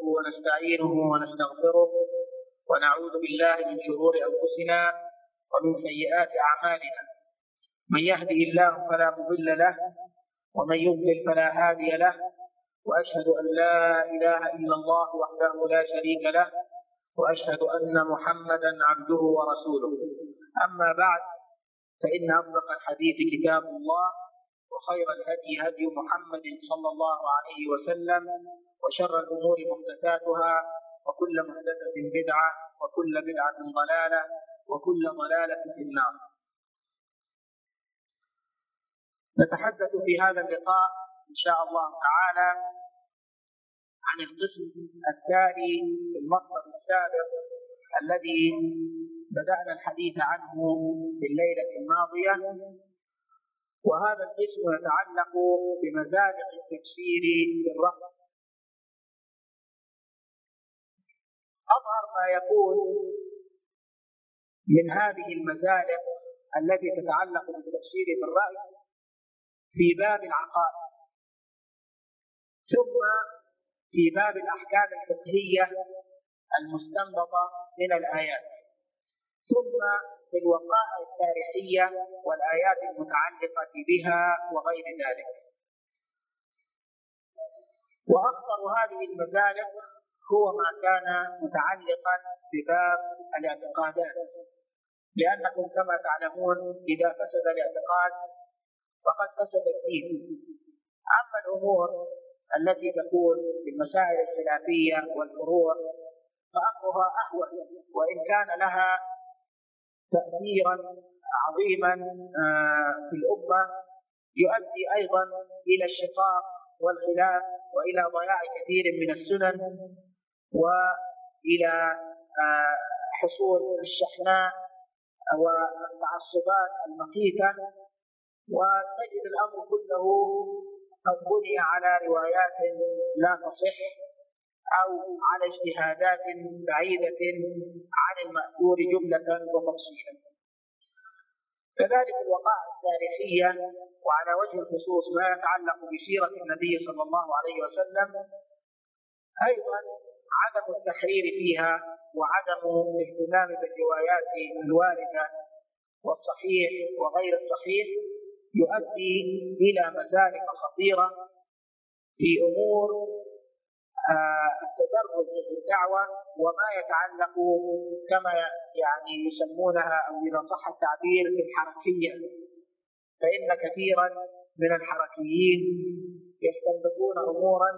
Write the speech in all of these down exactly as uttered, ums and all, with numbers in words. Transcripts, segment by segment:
ونستعينه ونستغفره ونعوذ بالله من شرور أنفسنا ومن سيئات أعمالنا. من يهده الله فلا مضل له ومن يضلل فلا هادي له، وأشهد أن لا إله إلا الله وحده لا شريك له، وأشهد أن محمدا عبده ورسوله. أما بعد، فإن أصدق الحديث كتاب الله، وخير الهدي هدي محمد صلى الله عليه وسلم، وشر الأمور محدثاتها، وكل محدثة بدعة، وكل بدعة ضلالة، وكل ضلالة في النار. نتحدث في هذا اللقاء إن شاء الله تعالى عن القسم الثاني في المصدر السابق الذي بدأنا الحديث عنه في الليلة الماضية، وهذا القسم يتعلق بمزالق التفسير بالرفض. أظهر ما يكون من هذه المزالق التي تتعلق بالتفسير بالرأي في باب العقائد، ثم في باب الأحكام الفقهية المستنبطة من الآيات، ثم في الوقائع التاريخية والآيات المتعلقة بها وغير ذلك. وأخطر هذه المزالق هو ما كان متعلقا بباب الاعتقادات، لأنكم كما تعلمون إذا فسد الاعتقاد فقد فسد الدين. أما الأمور التي تكون في المسائل الخلافية والفروع فأمرها أهون، وإن كان لها تأثيرا عظيما في الأمة يؤدي أيضا إلى الشقاق والخلاف وإلى ضياع كثير من السنن وإلى حصول الشحناء والتعصبات المخيفة، وتجد الأمر كله قد بني على روايات لا تصح أو على اجتهادات بعيدة عن المأثور جملة وتفصيلا. كذلك الوقائع التاريخية، وعلى وجه الخصوص ما يتعلق بسيرة النبي صلى الله عليه وسلم، أيضا عدم التحرير فيها وعدم الاهتمام بالروايات الواردة والصحيح وغير الصحيح يؤدي إلى مزالق خطيرة في أمور التدرج في الدعوة وما يتعلق كما يعني يسمونها أو إذا صح التعبير بالحركية. فإن كثيرا من الحركيين يستنبطون أمورا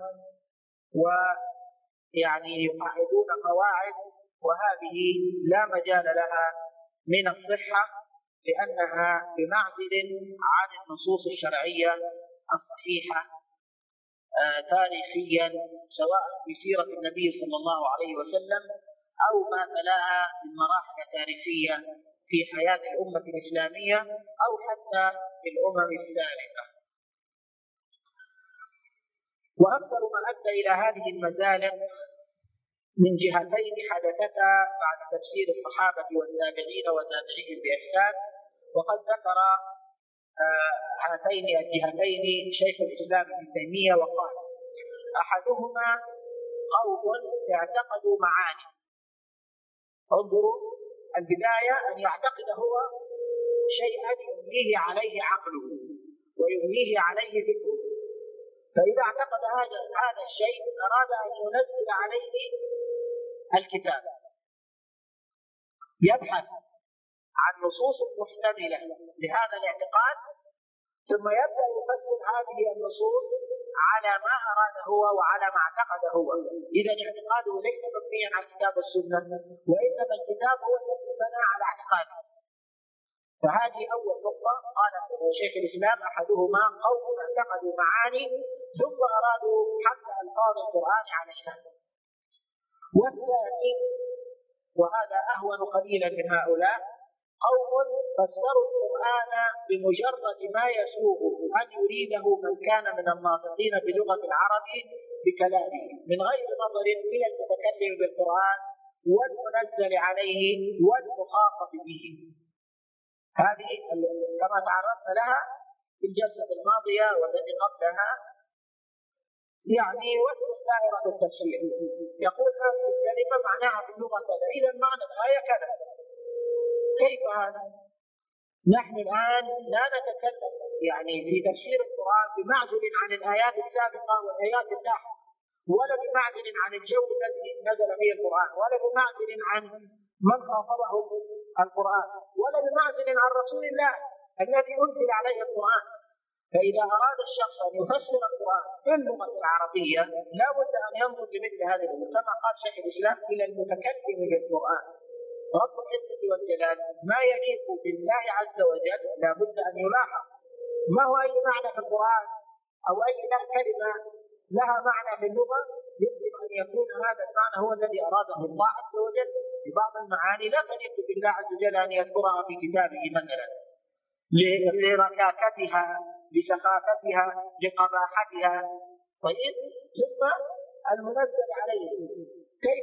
ويعني يقاعدون قواعد، وهذه لا مجال لها من الصحة، لأنها بمعزل عن النصوص الشرعية الصحيحة آه تاريخيا، سواء في سيرة النبي صلى الله عليه وسلم أو ما تلاها من مراحل تاريخية في حياة الأمة الإسلامية أو حتى في الأمم السابقة. وأكثر ما أدى إلى هذه المزالق من جهتين حدثتا بعد تفسير الصحابة والتابعين وتابعيهم بإحسان، وقد ذكر آه هاتين الجهتين شيخ الإسلام ابن تيمية وقال: أحدهما قوم اعتقدوا معاني. انظروا، البداية أن يعتقد هو شيئا يبنيه عليه عقله ويبنيه عليه فكره، فإذا اعتقد هذا هذا الشيء أراد أن ينزل عليه الكتاب، يبحث عن نصوص محتملة لهذا الاعتقاد، ثم يبدأ يفسر هذه النصوص على ما أراد هو وعلى ما اعتقد هو. إذا اعتقاده ليس مبنيا على الكتاب والسنة، وإنما الكتاب هو الذي بنى على اعتقاده. فهذه أول نقطة قال شيخ الإسلام: أحدهما قوم اعتقدوا معاني ثم أرادوا حتى ألفاظ القرآن عليها. والثاني، وهذا أهون قليلا من هؤلاء، قوم فسروا القرآن بمجرد ما يسوغ أن يريده من كان من الناطقين بلغة العرب بكلامه، من غير نظر إلى المتكلم بالقرآن والمنزل عليه والمخاطب به. هذه كما تعرضنا لها في الجلسة الماضية والتي قبلها، يعني دائرة التفسير، يقول هذه الكلمة معناها في اللغة كذا، إذا معنى الآية كذا. كيف هذا؟ نحن الآن لا نتكلم يعني في تفسير القرآن بمعزل عن الآيات السابقة والآيات اللاحقة، ولا بمعزل عن الجو الذي نزل فيه القرآن، ولا بمعزل عن من خاطبه القرآن، ولا بمعزل عن رسول الله الذي أنزل عليه القرآن. فإذا أراد الشخص أن يفسر القرآن باللغة العربية لا بد أن ينظر لمثل هذه الأمور، كما قال شيخ الإسلام إلى المتكلم بالقرآن. رب العزة والجلال ما يليق بالله عز وجل لا بد أن يلاحظ. ما هو أي معنى في القرآن أو أي كلمة لها معنى في اللغة يجب أن يكون هذا المعنى هو الذي أراده الله عز وجل. في بعض المعاني لا تليق بالله عز وجل أن يذكرها في كتابه مثلا لركاكتها، لسخافتها، لقباحتها. طيب ثم المنزل عليه، كيف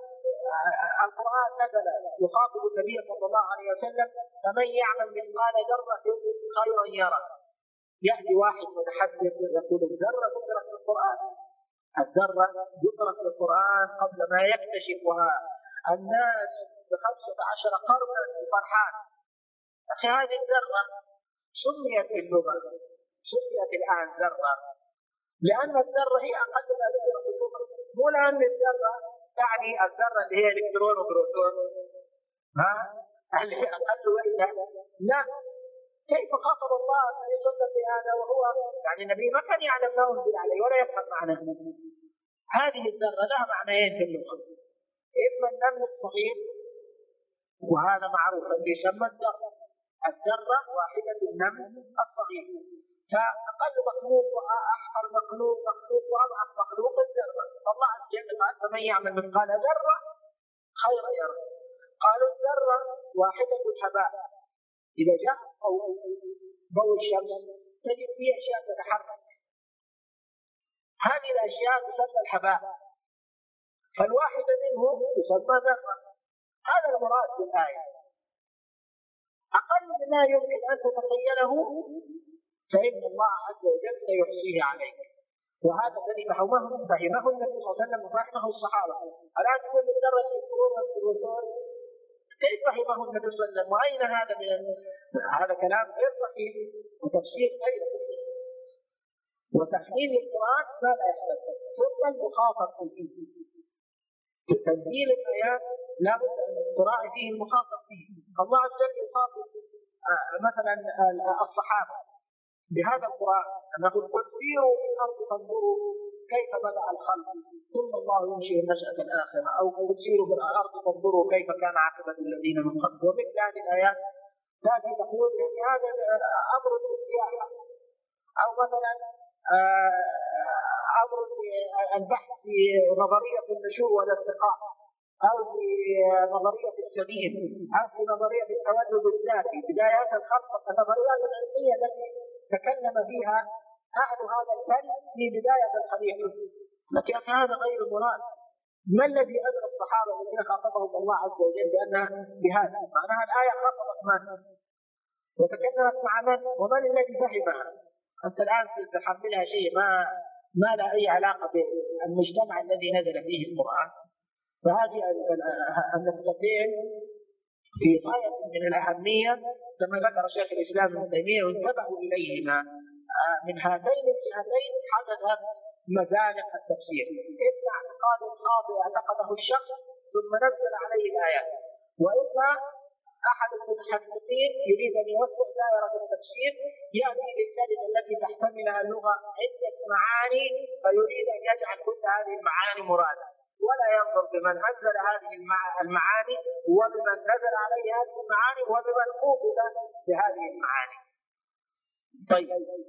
القرآن نزل يخاطب النبي صلى الله عليه وسلم فمن يعمل مثقال ذرة خيرا يره. يأتي واحد متحدث يقول الذرة ذكرت في القرآن، الذرة ذكرت في القرآن قبل ما يكتشفها الناس بخمسة عشر قرنا فرحان. أخي هذه الذرة سميت في اللغة، سميت الآن ذرة لأن الذرة هي أقل ما ذكر في اللغة، مو لأن الذرة يعني الذرة اللي هي الكترون وبروتون ها اللي هي أقل وإلا لا. كيف خاطب الله أن يصدق بهذا وهو يعني النبي ما كان يعلم ما أنزل عليه ولا يفهم معناه؟ هذه الذرة لها معنيين في اللغة، إما النمل الصغير وهذا معروف يسمى الذرة، الذرة واحدة النمل الصغير، فأقل مخلوق وأحقر مخلوق مخلوق وأضعف مخلوق الذرة. الله عز وجل قال فمن يعمل مثقال ذرة خيرا يره. قالوا الذرة واحدة الهباء، إذا جاء أو ضوء الشمس تجد فيه أشياء تتحرك، هذه الأشياء تسمى الهباء، فالواحدة منه تسمى ذرة. هذا المراد بالآية، أقل ما يمكن أن تتخيله فإن الله عز وجل سيحصيه عليك. وهذا الذي فهمه فهمه النبي صلى الله عليه وسلم وفهمه الصحابة. الآن تقول الذرة الكترون والبروتون، كيف فهمه النبي صلى الله عليه وسلم؟ وأين هذا من هذا كلام غير صحيح وتفسير غير صحيح. وتحليل القرآن ما لا يحتمل، ثم المخاطب فيه. في تنزيل الآيات لا بد أن تراعي فيه المخاطب فيه. الله عز وجل يخاطب مثلا الصحابة بهذا القرآن أنه قل سيروا في الأرض فانظروا كيف بدأ الخلق ثم الله ينشئ النشأة الآخرة، أو قل سيروا في الأرض فانظروا كيف كان عاقبة الذين من قبل. ومثل هذه الآيات تأتي تقول يعني هذا أمر السياحة، أو مثلا أمر البحث في نظرية النشوء والارتقاء، أو في نظرية السبيل، أو في نظرية التولد الذاتي، بدايات الخلق، النظريات العلمية التي تكلم فيها أهل هذا الفن في بداية الخليقة. لكن هذا غير مراد. ما الذي أدرى الصحابة الذين خاطبهم الله عز وجل بأن بهذا؟ معناها الآية خاطبت من؟ وتكلمت مع من؟ ومن الذي فهمها؟ أنت الآن تحملها شيء ما ما له أي علاقة بالمجتمع الذي نزل فيه القرآن. فهذه النقطتين في غاية من الأهمية كما ذكر شيخ الإسلام ابن تيمية، وانتبهوا إليهما. من هاتين الجهتين حدثت مزالق التفسير، إما اعتقاد خاطئ اعتقده الشخص ثم نزل عليه الآيات، وإما أحد المتحدثين يريد أن يوسع دائرة التفسير يأتي للكلمة التي تحتملها اللغة عدة معاني فيريد أن يجعل كل هذه المعاني مرادا، ولا ينظر بمن أنزل هذه المعاني وبمن نزل عليه هذه المعاني وبمن قوبل بهذه المعاني. طيب،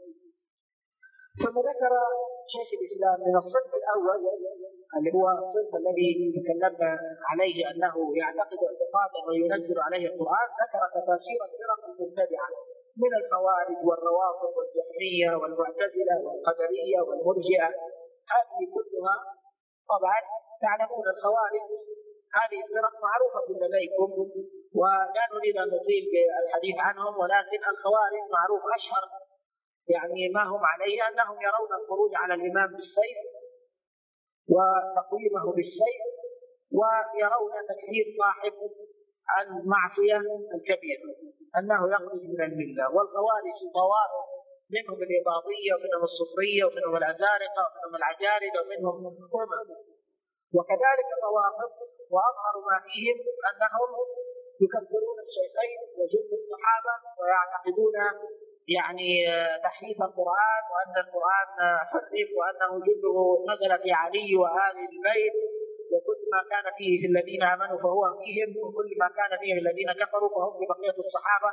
ثم ذكر شيخ الإسلام من الصنف الأول اللي هو الصنف الذي تكلمنا عليه أنه يعتقد اعتقادا وينزل عليه القرآن، ذكر تفاسير الفرق المبتدعة من الخوارج والروافض والجهمية والمعتزلة والقدرية والمرجئة. هذه كلها طبعا تعلمون الخوارج هذه الفرق معروفة لديكم ولا نريد أن نطيل بالحديث عنهم، ولكن الخوارج معروف أشهر يعني ما هم عليه أنهم يرون الخروج على الإمام بالسيف وتقويمه بالسيف، ويرون تكفير صاحب المعصية الكبيرة أنه يخرج من الملة. والخوارج طوائف منهم الإباضية ومنهم الصوفية ومنهم الأزارقة ومنهم العجارد ومنهم أمم، وكذلك طوائف وأظهر ما فيهم أنهم يكفرون الشيخين وجند الصحابة ويعتقدون يعني تحريف القرآن وأن القرآن حرف وأنه جنده نزل في علي وآل البيت، وكل ما كان فيه في الذين آمنوا فهو فيهم، وكل ما كان فيه الذين كفروا فهم في بقية الصحابة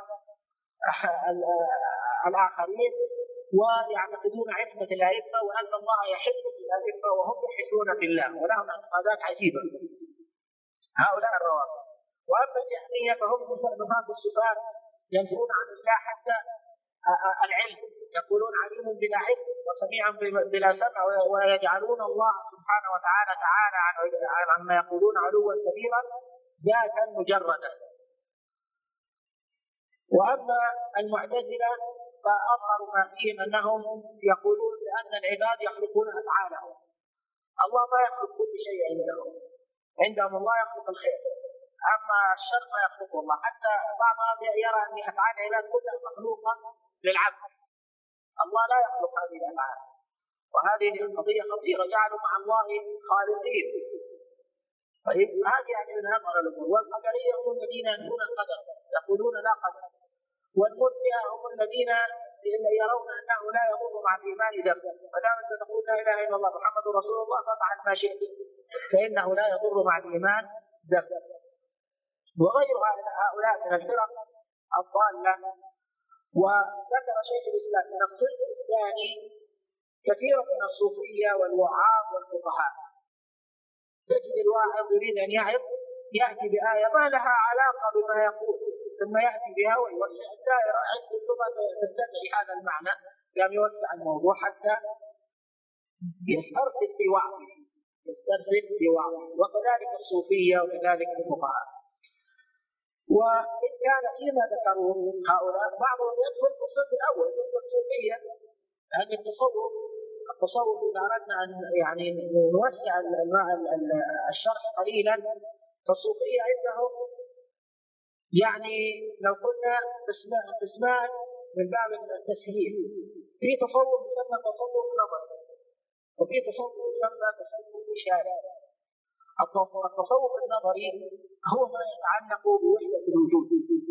الآخرين، ويعتقدون عصمة الأئمة وأن الله يحل في الأئمة وهم يحلون في الله، ولهم اعتقادات عجيبة هؤلاء الروافض. وأما الجهمية فهم نفاة الصفات، ينفون عن الله حتى العلم، يقولون عليم بلا علم وسميع بلا سمع، ويجعلون الله سبحانه وتعالى تعالى عما يقولون علوا كبيرا ذاتا مجردا. وأما المعتزلة فأظهر ما فيهم أنهم يقولون بأن العباد يخلقون أفعالهم، الله ما يخلق كل شيء عندهم، عندهم الله يخلق الخير، أما الشر ما يخلقه الله. حتى بعضهم يرى أن أفعال العباد كلها مخلوقة للعبد، الله لا يخلق هذه الأفعال، وهذه قضية خطيرة، جعلوا مع الله خالقين. طيب هذه يعني من أمر الأمور. والقدرية هم الذين ينفون القدر، يقولون لا قدر. والمرجئة هم الذين يرون أنه لا يضر مع الإيمان ذنب، ما دام أنت تقول لا إله إلا الله محمد رسول الله فافعل ما شئت فإنه لا يضر مع الإيمان ذنب. وغير هؤلاء من الفرق الضالة. وذكر شيخ الإسلام من الصنف الثاني كثيرا من الصوفية والوعاظ والفقهاء، تجد الواحد يريد أن يعظ يأتي بآية ما لها علاقة بما يقول ثم يأتي بها ويوسع الدائرة عند اللغة تستدعي هذا المعنى، يعني يوسع الموضوع حتى يسترسل في وعظه يسترسل في وعظه. وكذلك الصوفية وكذلك الفقهاء. وإن كان فيما ذكروا هؤلاء بعضهم يدخل في الصف الأول مثل الصوفية، أن التصوف التصوف إذا أردنا أن يعني نوسع الشرح قليلا، فالصوفية عندهم يعني لو قلنا قسمان من باب التسهيل، في تصوف يسمى تصوف نظري، وفي تصوف يسمى تصوف إشاري. التصوف النظري هو ما يتعلق بوحدة الوجود،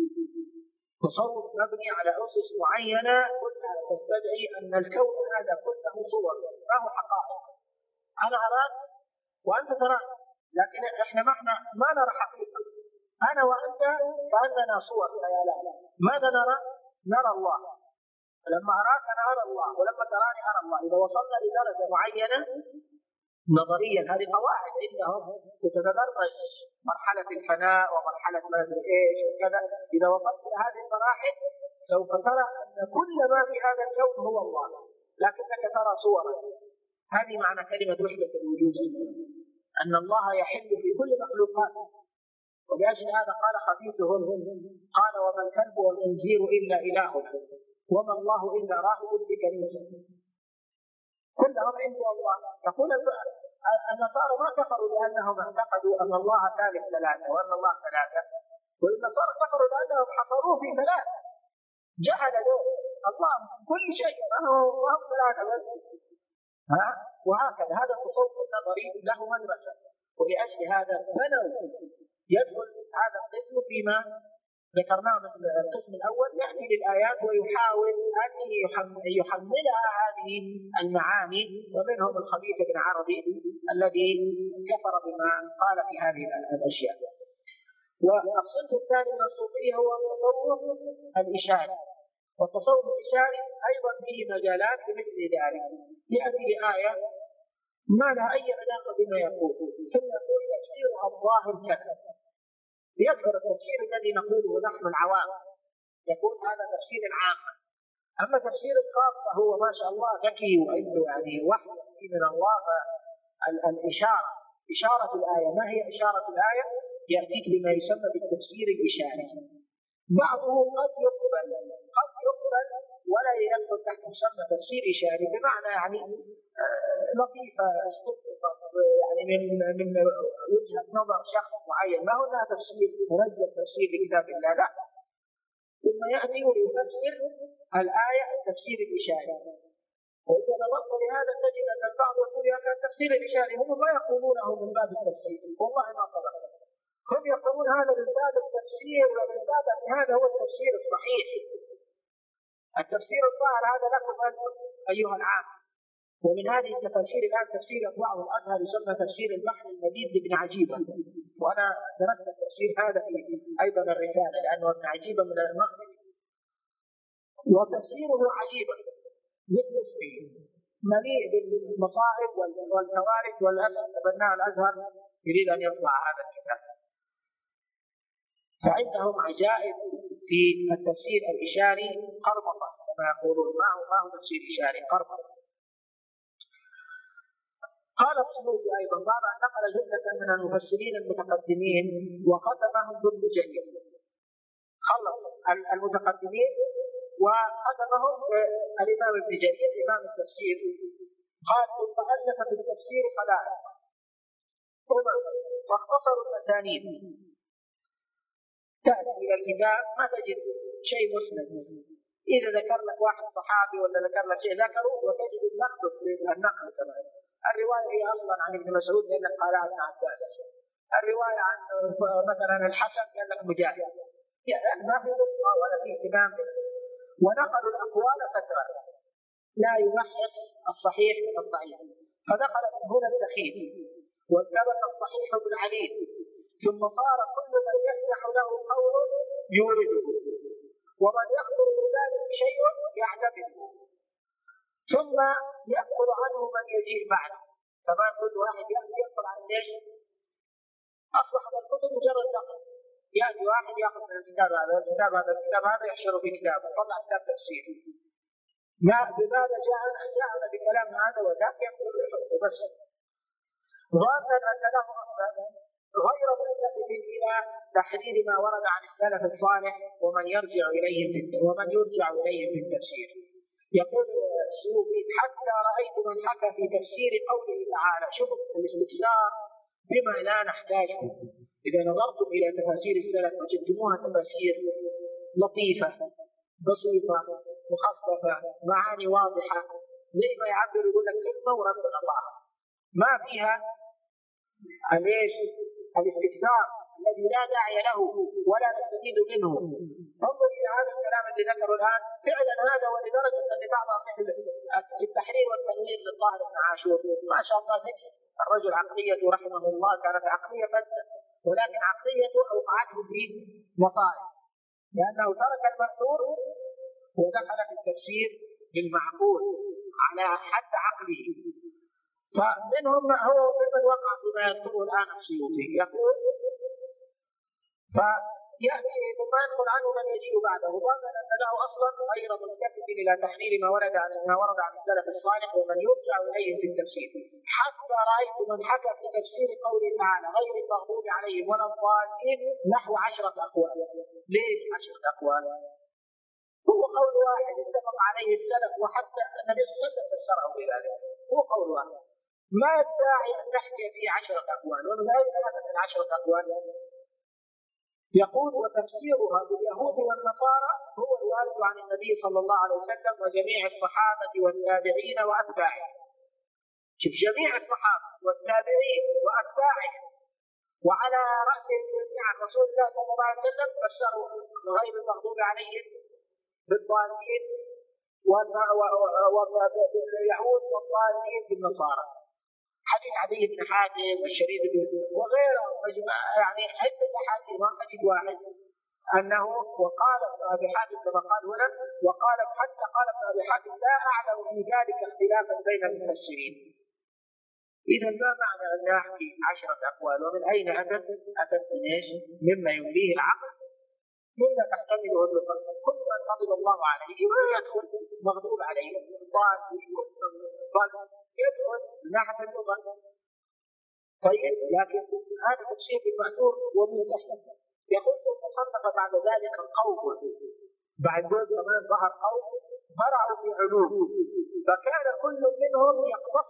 تصوف مبني على أسس معينة كلها تستدعي أن الكون هذا كله صور ما هو حقائق. أنا أراك وأنت تراك، لكن إحنا ما إحنا ما نرى حقيقة، أنا وأنت كأننا صور خيالات. ماذا نرى؟ نرى الله. لما أراك أنا أرى الله، ولما تراني أرى الله. إذا وصلنا لدرجة معينة نظريا، هذه قواعد عندهم تتدرج مرحلة الفناء ومرحلة ما أدري إيش وكذا. إذا وصلت إلى هذه المراحل سوف ترى أن كل ما في هذا الكون هو الله، لكنك ترى صورا. هذه معنى كلمة وحدة الوجود، أن الله يحل في كل مخلوقاته. ولأجل هذا قال خبيثهم قال وما الكلب والخنزير إلا إلهنا وما الله إلا راهب في كنيسة. كلهم عند الله. يقول النصارى ما كفروا لأنهم اعتقدوا أن الله ثالث ثلاثة وأن الله ثلاثة، والنصارى كفروا لأنهم حصروه في ثلاثة، جعل الله كل شيء وهم ثلاثة بس. ها وهكذا هذا التصوف النظري له مدرسة، ولأجل هذا بنوا يدخل هذا القسم فيما ذكرناه من القسم الأول، يأتي للآيات ويحاول أن يحملها هذه المعاني. ومنهم الخبيث بن عربي الذي كفر بما قال في هذه الأشياء. والصنف الثاني من الصوفية هو التصوف الإشاري، والتصوف الإشاري أيضا فيه مجالات بمثل ذلك. يأتي لآية ما لها أي علاقة بما يقول، ثم يقول تفسيرها الظاهر كذا، يذكر التفسير الذي نقوله نحن العوام، يقول هذا تفسير العام. أما تفسير الخاص فهو ما شاء الله ذكي وعنده يعني وحي من الله. الإشارة إشارة الآية، ما هي إشارة الآية؟ يأتيك بما يسمى بالتفسير الإشاري. بعضه قد يقبل قد يقبل ولا يدخل تحت مسمى تفسير إشاري، بمعنى يعني لطيفة استطلاقا يعني من من وجهة نظر شخص معين، ما هو انها تفسير مرجح تفسير لكتاب الله، لا، ثم يأتي ويفسر الآية التفسير الإشاري. وإذا نظرت لهذا تجد أن البعض يقول هذا التفسير الإشاري، هم ما يقولونه من باب التفسير، والله ما صدق، هم يقولون هذا من باب التفسير ومن باب أن هذا هو التفسير الصحيح. التفسير الظاهر هذا لكم أنتم أيها العام. ومن هذه التفاسير الآن تفسير بعض الأزهر يسمى تفسير البحر المديد لابن عجيبة، وأنا درست التفسير هذا في أيضا الرسالة لأنه ابن عجيبة من المغرب، وتفسيره عجيبا مثل اسمه مليء بالمصائب والكوارث والأسف تبناه الأزهر يريد أن يطبع هذا الكتاب. فعندهم عجائب في التفسير الإشاري قربطة كما يقولون، ما هو ما هو تفسير إشاري، قربطة. قال السيوطي أيضا بعد أن نقل جملة من المفسرين المتقدمين وختمهم بالمجيد، خلص المتقدمين وختمهم الإمام ابن جرير إمام التفسير، قال ثم ألف في التفسير خلائق واختصروا الأسانيد. تأتي إلى الكتاب ما تجد شيء مسند، إذا ذكر لك واحد صحابي ولا ذكر لك شيء ذكره وتجد النقل النقل كمان. الرواية هي أصلا عن ابن مسعود لأنك قالها ابن عباس، الرواية عن مثلا الحسن لأنك مجاهد، يعني ما في نقطة ولا في اهتمام. ونقلوا الأقوال فترة لا يمحص الصحيح من الضعيف، فدخل من هنا الدخيل وثبت الصحيح بالعليل، ثم صار كل من يفتح له قول يورده، ومن يخطر بذلك شيء يعتمده، ثم يأخذ عنه من يجيء بعده. كما كل واحد يأتي يدخل عن ليش أصبح الكتب مجرد نقل، يأتي واحد يأخذ من الكتاب هذا الكتاب هذا الكتاب هذا يحشره في كتابه، طلع كتاب تفسير. ما بماذا جاءنا جاءنا بكلام هذا وذاك يقول بس ظانا أن له أصلا غير ملتفت إلى تحرير ما ورد عن السلف الصالح ومن يرجع إليهم في ومن يرجع إليهم في التفسير. يقول السيوطي حتى رأيت من حكى في تفسير قوله تعالى، شوفوا الاستفسار بما لا نحتاجه. إذا نظرتم إلى تفاسير السلف وجدتموها تفاسير لطيفة بسيطة مخففة معاني واضحة، زي ما يعبر يقول لك كلمة ورد الله، ما فيها ليش الاستفسار الذي لا داعي له ولا نستفيد منه. انظر إلى هذا الكلام الذي ذكره الآن، فعلا هذا ولدرجة أن بعض في التحرير والتنوير للطاهر بن عاشور ما شاء الله ذكي الرجل، عقليته رحمه الله كانت عقلية فاسدة، ولكن عقليته أوقعته في مصائب لأنه ترك المأثور ودخل في التفسير بالمعقول على حد عقله. فمنهم هو ممن وقع فيما يذكره الآن السيوطي، يقول فيأتي ثم يدخل عنه من يجيء بعده، ظنا أن له أصلا غير ملتفت إلى تحليل ما ورد عن ما ورد عن السلف الصالح ومن يرجع إليه في التفسير. حتى رأيت من حكى في تفسير قوله تعالى غير المغضوب عليهم ولا الضالين نحو عشرة أقوال. ليش عشرة أقوال؟ هو قول واحد اتفق عليه السلف وحتى النبي صلى الله عليه وسلم فسره بذلك، هو قول واحد، ما الداعي أن نحكي فيه عشرة أقوال. ومن أين أخذت العشرة أقوال؟ يقول وتفسيرها باليهود والنصارى هو الوارد عن النبي صلى الله عليه وسلم وجميع الصحابة والتابعين وأتباعهم. شوف، جميع الصحابة والتابعين وأتباعهم وعلى رأسهم جميعا رسول الله صلى الله عليه وسلم فسروا غير المغضوب عليهم بالضالين واليهود والضالين بالنصارى. حديث عدي بن حاتم والشريد وغيره يعني عدة أحاديث ما أجد واحد أنه وقال ابن أبي حاتم كما قال هنا، وقال حتى قال ابن أبي حاتم لا أعلم في ذلك اختلافا بين المفسرين. إذا ما معنى أن نحكي عشرة أقوال؟ ومن أين أتت؟ أتت من إيش؟ مما يمليه العقل، مما تحتمله اللغة. كل من غضب الله عليه يدخل مغضوب عليه ضال ضال يدخل من ناحية اللغة. طيب لكن هذا تفسير المأثور ومن تحت. يقول المصنف بعد ذلك القوم، بعد ذلك كمان ظهر قوم فرعوا في علوم، فكان كل منهم يقتصر في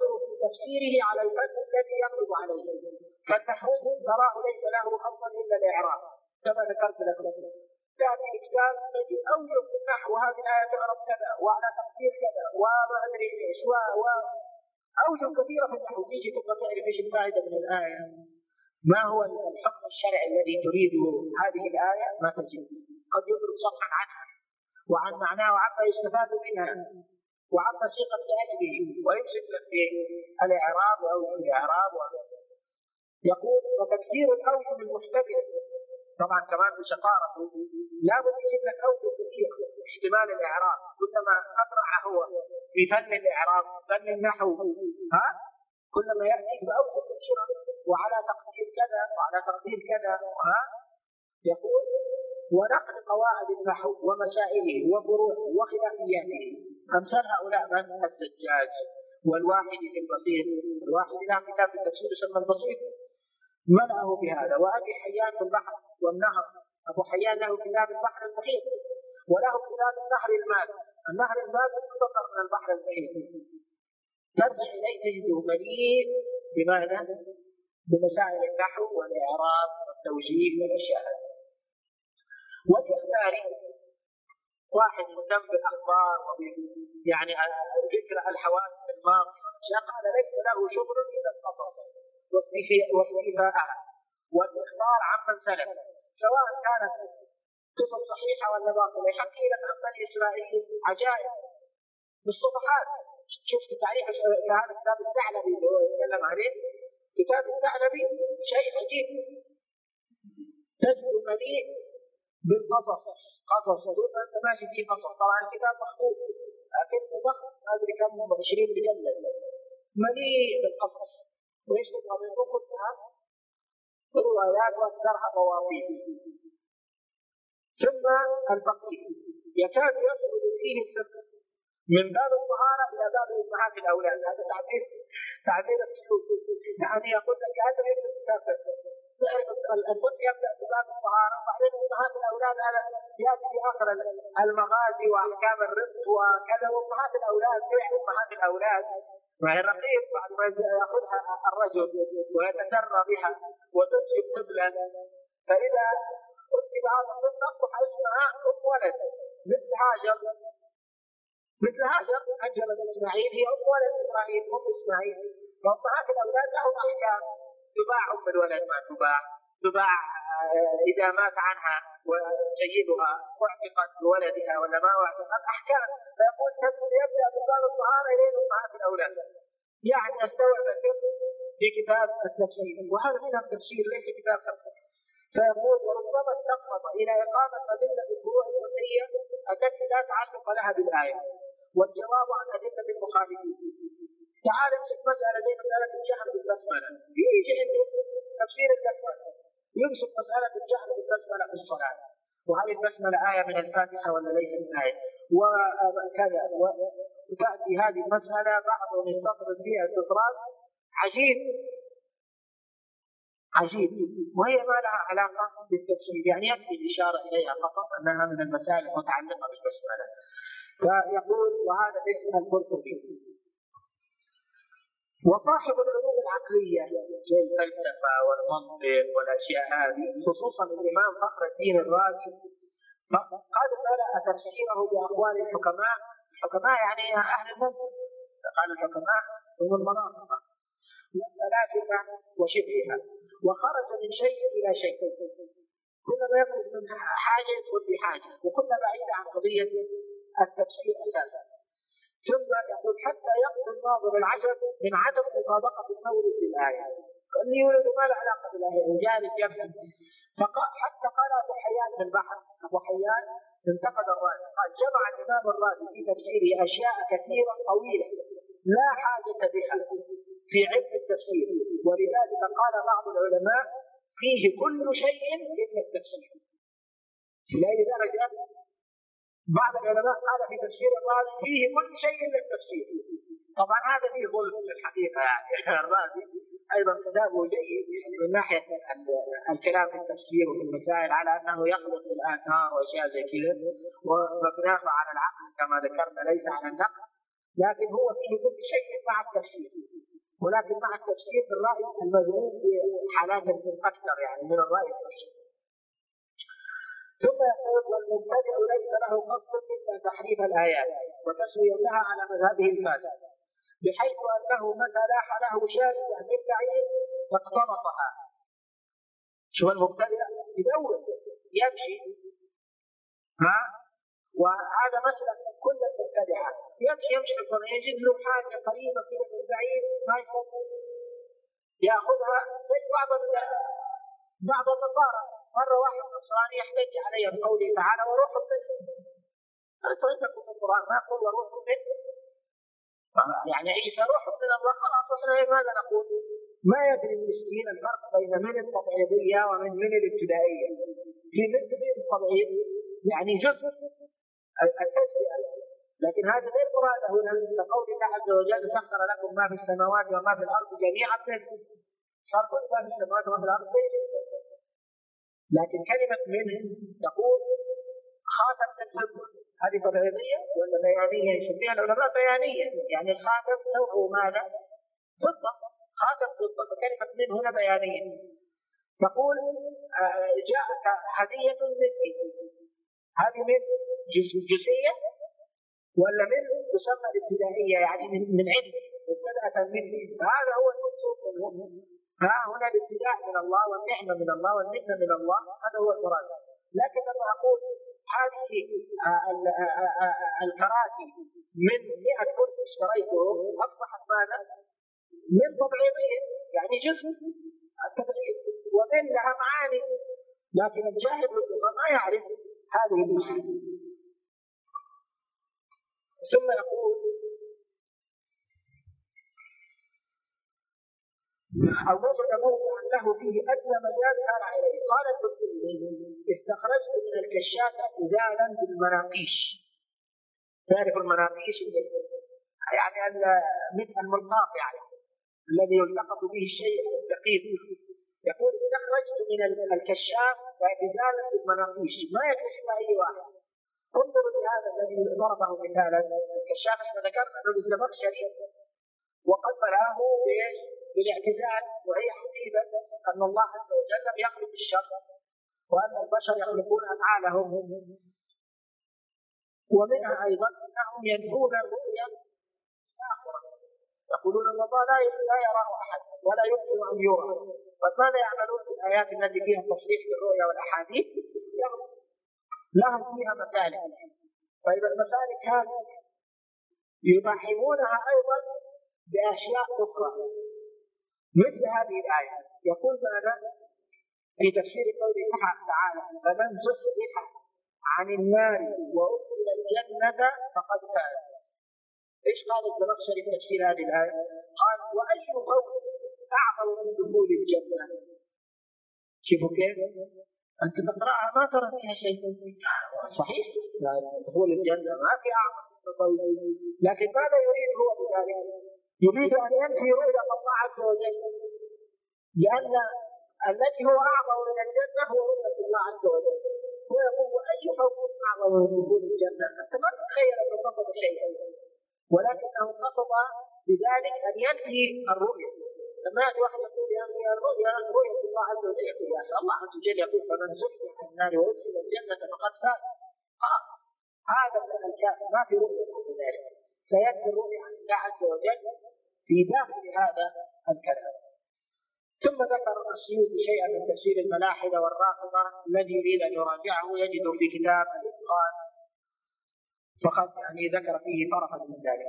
تفسيره على الفن الذي يغلب عليه، فالنحو تراه ليس له أصلا إلا الإعراب كما ذكرت لكم. تأتي كتاب تجد أوجه في النحو هذه الآية تعرف كذا وعلى تقدير كذا وما أدري إيش وأوجه كثيرة في النحو، تيجي تبغى تعرف إيش الفائدة من الآية، ما هو الحكم الشرعي الذي تريده هذه الآية، ما تجد. قد يضرب سطحا عنها وعن معناه وعما يستفاد منها وعما صيغة تأتيه ويمسك في الإعراب أو الإعراب. يقول وتكثير الأوجه المحتمل، طبعا كمان بشقارة لا بد يجيب لك أوجه كثير احتمال الإعراب، كلما أبرع هو في فن الإعراب فن النحو ها كلما يأتي بأوجه كثيرة وعلى تقدير كذا وعلى تقدير كذا ها. يقول ونقل قواعد النحو ومسائله وفروعه وخلافياته، أمثال هؤلاء من الزجاج والواحد في البسيط، الواحد له كتاب التفسير يسمى البسيط ملأه بهذا، وأبي حيان في البحر والنهر، أبو حيان له كتاب البحر المحيط وله كتاب النهر المال، النهر المال مختصر من البحر المحيط، ترجع إليه تجده مليء بماذا؟ بمسائل النحو والإعراب والتوجيه والأشياء. والإخبار واحد مهتم بالأخبار يعني ذكر الحوادث الماضية قال ليس له شغل إلا القصص واستيفاءها والإخبار عمن سلف، سواء كانت قصص صحيحة ولا باطلة. يحكي لك عن بني إسرائيل عجائب بالصفحات. شفت تعريف هذا كتاب الثعلبي اللي هو يتكلم عليه، كتاب الثعلبي شيء عجيب، تجد مليء بالقصص، قصص دون أنت ماشي فيه قصص. طبعا الكتاب مخطوط لكن ضخم ما أدري كم عشرين مجلد مليء بالقصص، ويشتغل من كلها روايات واكثرها مواضيع. ثم الفقيه يكاد يصل فيه الفقه من باب الطهارة إلى باب أمهات الأولاد، هذا تعبير تعبير السلوك، يعني يقول لك هذا ليس كتاب تعرف الفقه يبدأ بباب الطهارة وبعدين أمهات الأولاد هذا يأتي في آخر المغازي وأحكام الرزق وكذا. وأمهات الأولاد كيف أمهات الأولاد؟ وهي الرقيق بعد ما يأخذها الرجل ويتسرى بها وتنشب طفلا، فإذا أنتب هذا الطفل أصبح اسمها أم ولد مثل هاجر، مثل هاجر أنجبت إسماعيل هي أم ولد إبراهيم أم إسماعيل. فأمهات الأولاد لهم أحكام، تباع أم الولد ما تباع، تباع إذا مات عنها وسيدها اعتقت بولدها ولا ما اعتقت أحكام. فيقول يبدأ بباب الطهارة إلى أمهات الأولاد، يعني استوعب في كتاب التفسير، وهذا من التفسير ليس كتاب تفسير. فيقول وربما استقرب إلى إقامة أدلة الفروع الفقهية التي لا تعلق لها بالآية والجواب عن أدلة المخالفين. تعال امسك مسألة زي مسألة الجهل بالبسملة، يجي عند تفسير البسملة يمسك مسألة الجهل بالبسملة في الصلاة، وهل البسملة آية من الفاتحة ولا ليست آية وكذا، وتأتي هذه المسألة بعضهم يستطرد فيها استطراد عجيب عجيب وهي ما لها علاقة بالتفسير، يعني يكفي الإشارة إليها فقط أنها من المسائل المتعلقة بالبسملة. فيقول وهذا اسم القرطبي. وصاحب العلوم العقلية زي الفلسفة والمنطق والأشياء هذه خصوصا الإمام فخر الدين الرازي قد بدأ تفسيره بأقوال الحكماء، الحكماء يعني أهل المنطق، قال الحكماء هم المناطق والفلاسفة وشبهها، وخرج من شيء إلى شيء، كلما يخرج من حاجة يدخل في حاجة، وكلما بعيد عن قضية التفسير أساسا. ثم يقول حتى يقضي الناظر العجب من عدم مطابقة المورد للآية، اللي يولد ما له علاقة بالآية وجالس يفهم. فقال حتى قال أبو حيان في البحر، أبو حيان انتقد الرازي قال جمع الإمام الرازي في تفسيره أشياء كثيرة طويلة لا حاجة بها في علم التفسير، ولذلك قال بعض العلماء فيه كل شيء إلا التفسير. إلى أي درجة؟ بعض العلماء قال في تفسير الرازي فيه كل شيء إلا التفسير. طبعا هذا فيه ظلم في الحقيقة، يعني الرازي أيضا كتابه جيد من ناحية الكلام في التفسير وفي المسائل على أنه يخلط الآثار وأشياء زي كذا ومبناه على العقل كما ذكرنا ليس على النقل، لكن هو فيه كل شيء مع التفسير. ولكن مع التفسير بالرأي المذموم في حالات أكثر يعني من الرأي الصحيح. ثم يقول والمبتدع ليس له قصد إلا تحريف الآيات وتسويتها على مذهبه الفاسد، بحيث أنه متى لاح له شاذة من بعيد اقتبضها. شو المبتدع يدور يمشي ها، وهذا مسلك كل المبتدعات، يمشي يمشي يجد له حاجة قريبة كده من بعيد ما يفضل يأخذها. زي بعض بعض النصارى، مرة واحد نصراني يحتج علي بقوله تعالى وروح منه. أنتم عندكم في القرآن ما يقول وروح منه، يعني عيسى روح من الله، خلاص احنا ماذا نقول؟ ما يدري المسكين الفرق بين من التبعيضية ومن من الابتدائية. في مثل التبعيض يعني جزء التجزئة، لكن هذا غير مراد هنا. كقول الله عز وجل سخر لكم ما في السماوات وما في الأرض جميعا منه، صار كل ما في السماوات وما في الأرض جميعا. لكن كلمة منه تقول خاتم الفضة، هذه تبعيضية ولا بيانية؟ يسميها العلماء بيانية، يعني الخاتم نوعه ماذا؟ فضة، خاتم فضة، فكلمة من هنا بيانية. تقول جاءك هدية مني، هذه من جزئية ولا من تسمى الابتدائية، يعني من عندي ابتدأت مني. هذا هو المقصود منه. ها هنا الابتداء من الله والنعمة من الله والنعمة من الله، هذا هو المراد. لكن لما أقول هذه الكراسي من مئة كرسي اشتريته أصبحت ماذا؟ من تبعيضية، يعني جزء التبعيض، ومن لها معاني، لكن الجاهل ما يعرف هذه المعاني. ثم يقول أو وجد موضعا له فيه أدنى مجال كان عليه. قال ابن استخرجت من الكشاف إزالا بالمناقيش. تعرف المناقيش يعني مثل الملقاط، يعني الذي يلتقط به الشيء الدقيق. يقول استخرجت من الكشاف إزالا بالمناقيش ما يكتشف أي واحد. انظر لهذا الذي ضربه مثالا. الكشاف كما ذكرنا أنه بالزمخشري وقد بلاه بالاعتزال، وهي حقيقة أن الله عز وجل لم يخلق الشر وأن البشر يخلقون أفعالهم. ومنها أيضا أنهم ينفون الرؤيا الآخرة، يقولون أن الله لا يراه أحد ولا يمكن أن يرى. فماذا يعملون في الآيات التي فيها تصريح بالرؤيا والأحاديث؟ لهم فيها مسالك. فإذا المسالك هذه يضحمونها أيضا بأشياء أخرى مثل هذه الآية. يقول ماذا في تفسير قوله تعالى فمن زحزح عن النار وأدخل الجنة فقد فاز. إيش قال الزمخشري في تفسير هذه الآية؟ قال وأي فوز أعظم من دخول الجنة. شوفوا كيف أنت تقرأها ما ترى فيها شيء صحيح، دخول الجنة ما في أعظم من فوز، لكن ماذا يريد هو بذلك؟ يريد أن ينفي رؤية الله عز وجل، لأن الذي هو أعظم من الجنة هو رؤية الله عز وجل. هو يقول وأي فوز أعظم من دخول الجنة. أنت ما تتخيل أن قصد شيئا، ولكنه قصد بذلك أن ينفي الرؤية. لما يأتي واحد يقول ينفي الرؤية رؤية الله عز وجل، يقول يا الله عز وجل يقول فمن زحزح عن النار وأدخل الجنة فقد فاز. آه هذا من الكافر ما في رؤية من ذلك، سيأتي الرؤية عن الله عز وجل في داخل هذا الكلام. ثم ذكر السيوطي شيئا من تفسير الملاحدة والرافضة، الذي يريد أن يراجعه يجد في كتاب الإتقان، فقد يعني ذكر فيه طرفا من ذلك.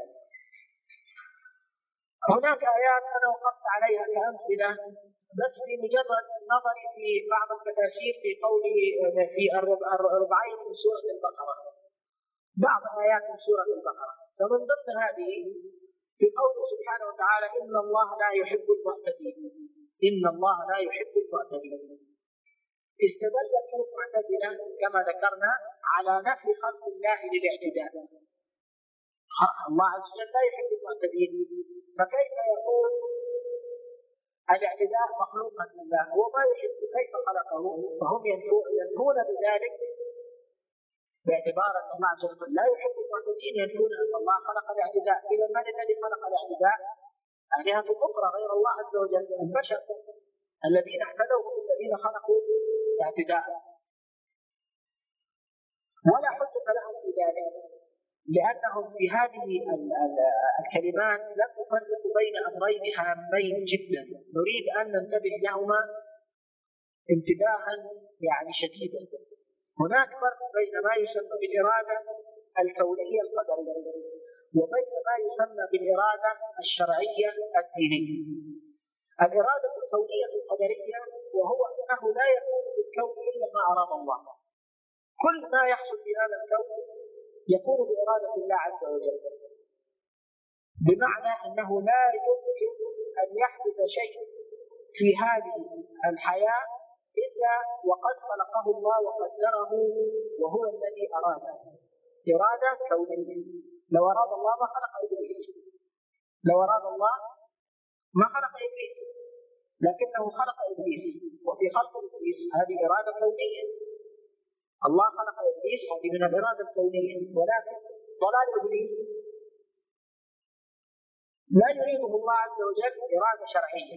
هناك آيات أنا وقفت عليها كأمثلة بس في مجرد النظر في بعض التفاسير في قوله في الربعين من سورة البقرة، بعض آيات من سورة البقرة. فمن ضمن هذه في قوله سبحانه وتعالى إن الله لا يحب المعتدين، إن الله لا يحب المعتدين. استدل المعتدين كما ذكرنا على نفي خلق الله للاعتداء. الله عز وجل لا يحب المعتدين، فكيف يقول الاعتداء مخلوقا لله وما يحب كيف خلقه؟ فهم ينفون بذلك باعتبار أن الله عز وجل لا يحب المعتدين، ينفون أن الله خلق الاعتداء. إذا من الذي خلق الاعتداء؟ آلهة أخرى غير الله عز وجل، البشر الذين اهتدوا هم الذين خلقوا اعتداء، ولا حجة لهم في ذلك، لأنهم في هذه الكلمات لم يفرقوا بين أمرين هامين جدا نريد أن ننتبه لهما انتباها يعني شديدا. هناك فرق بين ما يسمى بالإرادة الكونية القدرية وبين ما يسمى بالإرادة الشرعية الدينية. الإرادة الكونية القدرية وهو أنه لا يكون في الكون إلا ما أراد الله، كل ما يحصل في هذا الكون يكون بإرادة الله عز وجل، بمعنى أنه لا يمكن أن يحدث شيء في هذه الحياة إلا وقد خلقه الله وقدره وهو الذي أراده، إرادة كونية. لو أراد الله ما خلق إبليس، لو أراد الله ما خلق إبليس، لكنه خلق إبليس، وفي خلق إبليس هذه إرادة كونية. الله خلق إبليس هذه من الإرادة الكونية، ولكن ضلال إبليس لا يريده الله عز وجل إرادة شرعية،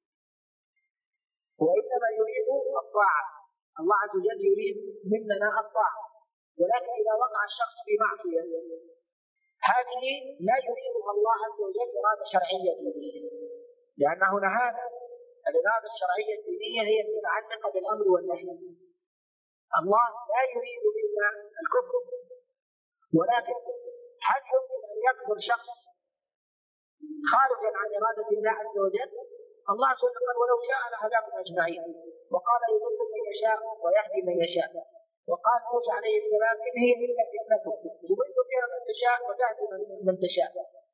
وإنما يريد الطاعة. الله عز وجل يريد مننا الطاعة، ولكن إذا وقع الشخص في معصية هذه لا يريدها الله عز وجل إرادة شرعية دينية، لأنه نهانا. الإرادة الشرعية الدينية هي المتعلقة بالأمر والنهي. الله لا يريد منا الكفر، ولكن هل يمكن أن يكفر شخص خارجا عن إرادة الله عز وجل؟ الله عز وجل قال ولو شاء لهداكم أجمعين، وقال يضل من يشاء ويهدي من يشاء، وقال موسى عليه السلام إن هي إلا فتنتك تضل بها من تشاء وتهدي من تشاء.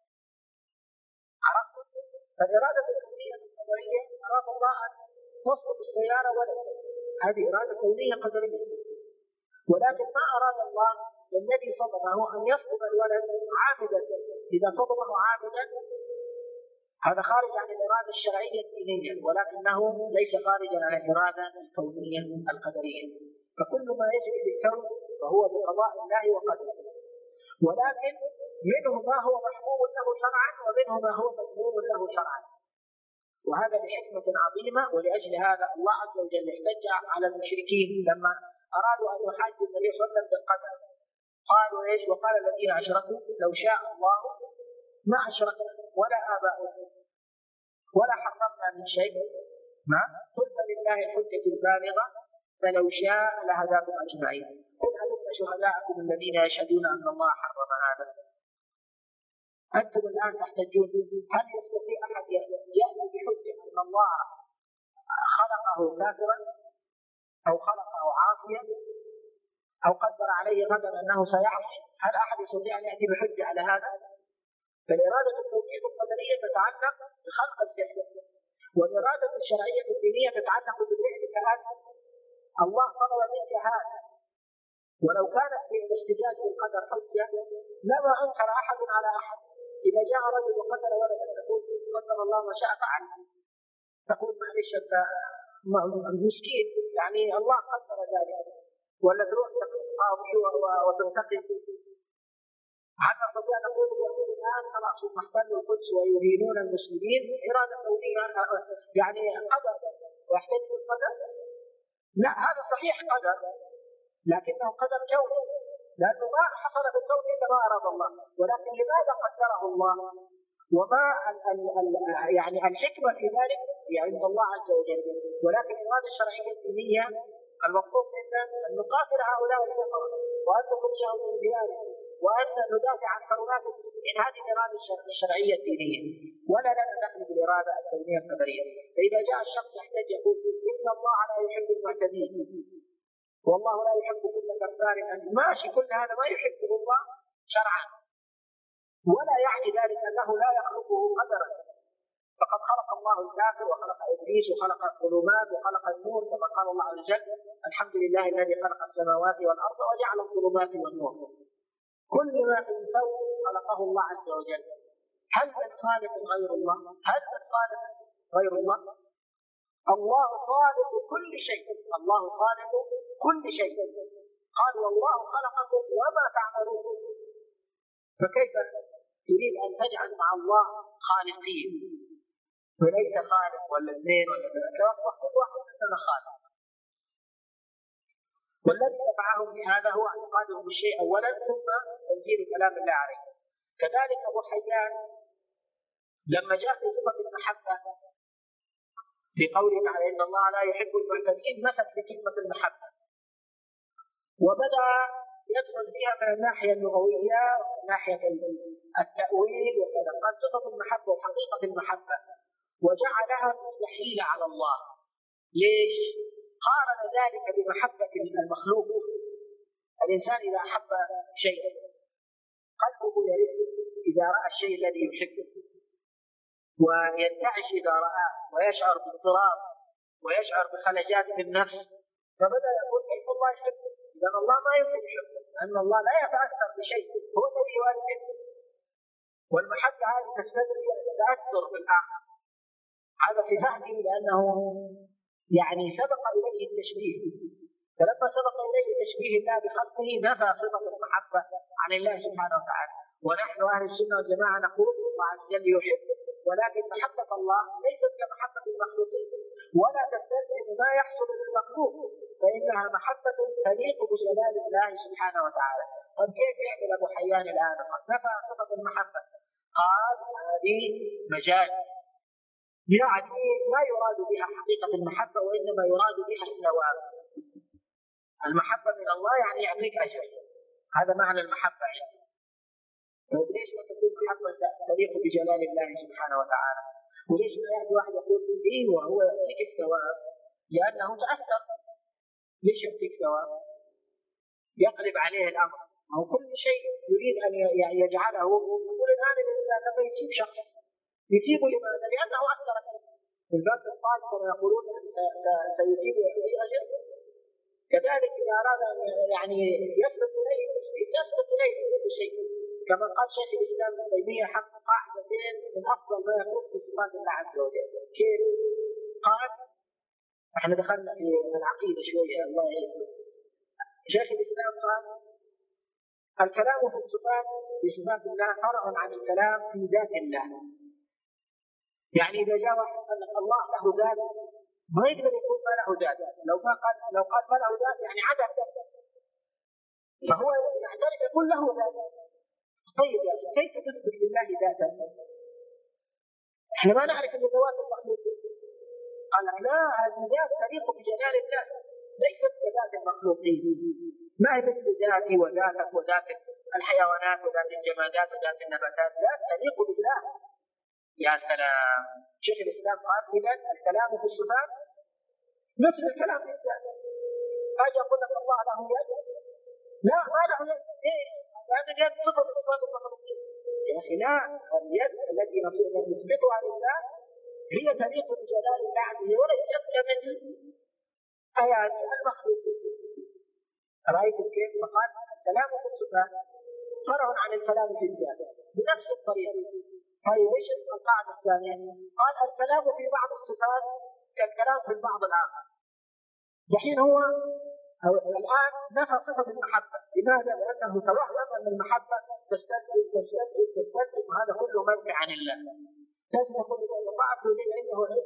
عرفتم؟ فالإرادة الكونية القدرية أراد الله أن تصلب السيارة ولد، هذه إرادة كونية قدرية، ولكن ما أراد الله الذي صدمه أن يصدم الولد عامدا. إذا صدمه عامدا هذا خارج عن الإرادة الشرعية الدينية، ولكنه ليس خارجا عن الإرادة الكونية القدرية. فكل ما يجري في الكون فهو بقضاء الله وقدره، ولكن منه ما هو محبوب له شرعا ومنه ما هو مذموم له شرعا، وهذا لحكمة عظيمة. ولأجل هذا الله عز وجل احتج على المشركين لما أرادوا أن يحاجوا النبي صلى الله عليه وسلم بالقدر، قالوا إيش؟ وقال الذين أشركوا لو شاء الله ما أشركنا ولا آباؤنا ولا حرمنا من شيء، ما قل فلله الحجة البالغة فلو شاء لهداكم أجمعين، قل هلم شهداءكم الذين يشهدون أن الله حرم هذا. أنتم الآن تحتجون، هل يستطيع أحد يأتي بحجة أن الله خلقه كافرا أو خلقه عاصيا أو قدر عليه غدا أنه سيعصي؟ هل أحد يستطيع أن يأتي بحجة على هذا؟ فالإرادة الكونية القدرية تتعلق بخلق الفعل، والإرادة الشرعية الدينية تتعلق بفعل كأن الله طلب منك هذا. ولو كانت في الاحتجاج بالقدر حجة لما أنكر أحد على أحد. إذا جاء رجل وقتل ولدا تقول قدر الله ما شاء فعل، تقول معلش أنت مسكين، يعني الله قدر ذلك، ولا تروح تقاضي وتنتقم. هل نستطيع أن نقول اليهود الآن خلاص هم احتلوا القدس ويهينون المسلمين؟ إرادة كونية يعني قدر ويحتج بالقدر؟ لا، هذا صحيح قدر، لكنه قدر كوني، لأنه ما حصل في الكون إلا ما أراد الله. ولكن لماذا قدره الله؟ وما ال ال ال يعني الحكمة في ذلك عند الله عز وجل. ولكن الإرادة الشرعية الدينية المطلوب منا أن نقاتل هؤلاء الكفرة وأن نخرجهم من ديارهم وأن ندافع عن حرمات المسلمين. هذه الإرادة الشرعية الدينية، ولا لنا دخل بالإرادة الكونية القدرية. فإذا جاء الشخص يحتاج يقول إن الله لا يحب المعتدين والله لا يحب كل كفار أثيم، ماشي، كل هذا ما يحبه الله شرعا، ولا يعني ذلك أنه لا يخلقه قدرا. فقد خلق الله الكافر وخلق إبليس وخلق الظلمات وخلق النور، كما قال الله عز وجل الحمد لله الذي خلق السماوات والأرض وجعل الظلمات والنور. كل ما في الكون خلقه الله عز وجل. هل من خالق غير الله؟ هل من خالق غير الله؟ الله خالق كل شيء، الله خالق كل شيء. قال والله خلقكم وما تعملون. فكيف تريد أن تجعل مع الله خالقين وليس خالق ولا اثنين ولا ثلاثة، أصبح كل واحد مننا خالق. والذي دفعهم بهذا هو اعتقادهم بالشيء أولا ثم تنزيل كلام الله عليه. كذلك أبو حيان لما جاء في صفة المحبة في قوله تعالى إن الله لا يحب المعتدين مثل في كلمة المحبة، وبدأ يدخل فيها من الناحية اللغوية ومن ناحية التأويل وكذا. قال صفة المحبة وحقيقة المحبة وجعلها مستحيلة على الله. ليش؟ قارن ذلك بمحبة المخلوق. الإنسان إذا أحب شيئا قلبه يرق إذا رأى الشيء الذي يحبه، وينتعش إذا رآه، ويشعر باضطراب ويشعر بخلجات في النفس. فبدأ يقول كيف الله يحبه؟ لأن الله ما يمكن يحبه، أن الله لا يتأثر بشيء، هو الذي يحبه. والمحبة هذه تستدعي التأثر بالآخر. هذا في فهمه لأنه يعني سبق إليه التشبيه، فلما سبق إليه تشبيه الله بخلقه نفى صفة المحبة عن الله سبحانه وتعالى. ونحن أهل السنة والجماعة نقول الله عز وجل يحب، ولكن محبة الله ليست كمحبة المخلوقين، ولا تستلزم ما يحصل للمخلوق، فإنها محبة تليق بجلال الله سبحانه وتعالى. طيب كيف يعمل أبو حيان الآن؟ نفى صفة المحبة، قال هذه مجاز، يعني لا يراد بها حقيقة المحبة، وإنما يراد بها الثواب. المحبة من الله يعني يعطيك أجر، هذا معنى المحبة. وليش ما تكون محبة تليق بجلال الله سبحانه وتعالى؟ وليش ما يأتي واحد يقول إيه وهو يعطيك الثواب؟ لأنه تأثر. ليش يعطيك ثواب؟ يقلب عليه الأمر. أو كل شيء يريد أن يجعله، يقول الآن الإنسان لما يجيب شخص يجيب لماذا؟ لأنه أثر في الباب الصالح كما يقولون سيجيب ويعطيه أجر. كذلك إذا أراد أن يعني يسبق إليه يسبق إليه كل شيء، كما قال شيخ الإسلام ابن تيمية حق قاعدتين من أفضل ما يكون في صفات الله عز وجل. كيف؟ قال احنا دخلنا في العقيدة شوية الله يعين. شيخ الإسلام قال الكلام في الصفات في صفات الله فرع عن الكلام في ذات الله. يعني إذا جاء واحد قال الله له ذات ما يقدر يقول ما له ذات. لو ما قال لو قال ما له ذات يعني عدم ذات، فهو يحتاج يقول له ذات. طيب يعني كيف تثبت لله ذاتا؟ احنا ما نعرف ان ذوات المخلوق. قال لا، هذه ذات تليق بجلال الله ليست كذات المخلوقين. ما هي مثل ذاتي وذاتك وذات الحيوانات وذات الجمادات وذات النباتات، ذات تليق بالله. يا سلام. شيخ الإسلام قال إذا الكلام في الصفات مثل الكلام في الذات. قال يقول لك الله له يد، لا ما له يد. ليه؟ لأن اليد صفة من صفات المخلوقين. يا أخي لا، اليد التي نثبتها لله هي تليق بجلال الله عز وجل وليست كمثل آيات المخلوقين. رأيت كيف؟ فقال الكلام في الصفات فرع عن الكلام في الذات بنفس الطريقة. طيب ايش القاعدة الثانية؟ قال الكلام في بعض الصفات كالكلام في البعض الآخر. دحين هو الآن نفى صفة المحبة. لماذا؟ لأنه توهم أن المحبة تستلزم تستلزم تستلزم وهذا كله منفي عن الله. لازم يقول الله عز وجل عنده علم،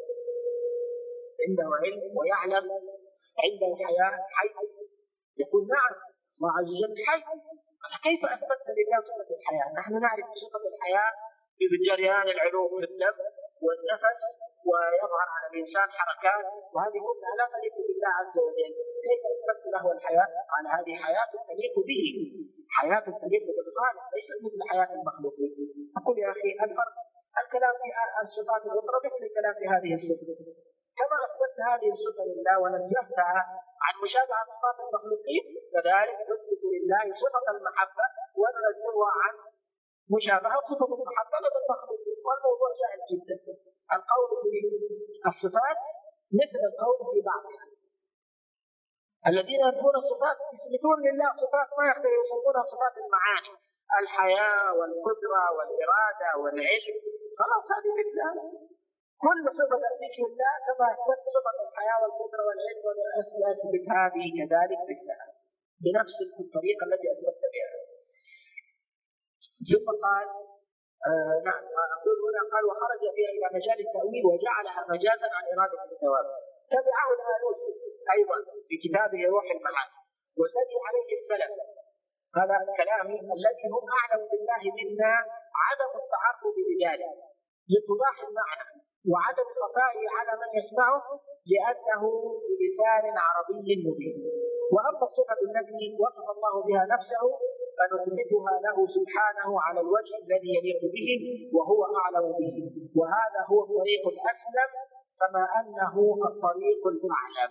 عنده علم ويعلم، عنده حياة حي. يقول نعم الله عز وجل حي. كيف أثبت لله صفة الحياة؟ نحن نعرف صفة الحياة بجريان العروق في الدم والنفس، ويظهر على الإنسان حركات، وهذه كلها لا تليق بالله عز وجل. كيف أثبت له الحياة؟ قال هذه حياة تليق به، حياة تليق بالخالق ليست مثل حياة المخلوقين. أقول يا أخي الفرق الكلام في الصفات الأخرى مثل الكلام في هذه الصفة. كما أثبت هذه الصفة لله ونزهتها عن مشابهة صفات المخلوقين، كذلك نثبت لله صفة المحبة وننزهها عن مشابهة صفة المحبة لدى المخلوقين. والموضوع سهل جدا. القول في الصفات مثل القول في بعضها. الذين ينفون الصفات يثبتون لله صفات ما يقدروا يسمونها صفات المعاني، الحياة والقدرة والإرادة والعلم. خلاص هذه مثلها. كل صفة تأتيك لله كما أثبت صفة الحياة والقدرة والعلم والأثبت هذه كذلك مثلها بنفس الطريقة التي أثبت بها. ثم قال آه نعم أقول هنا قال وخرج بها إلى مجال التأويل وجعلها مجازا عن إرادة الثواب. تبعه الآلوسي أيضا في كتابه روح المعاني وسدي عليه السلف. هذا الكلام الذي هم أعلم بالله منا عدم التعرض بذلك لاتضاح المعنى وعدم خفائه على من يسمعه لأنه بلسان عربي مبين. وأما الصفة التي وصف الله بها نفسه فنثبتها له سبحانه على الوجه الذي يليق به وهو أعلم به، وهذا هو الطريق الأسلم كما أنه الطريق الأعلم.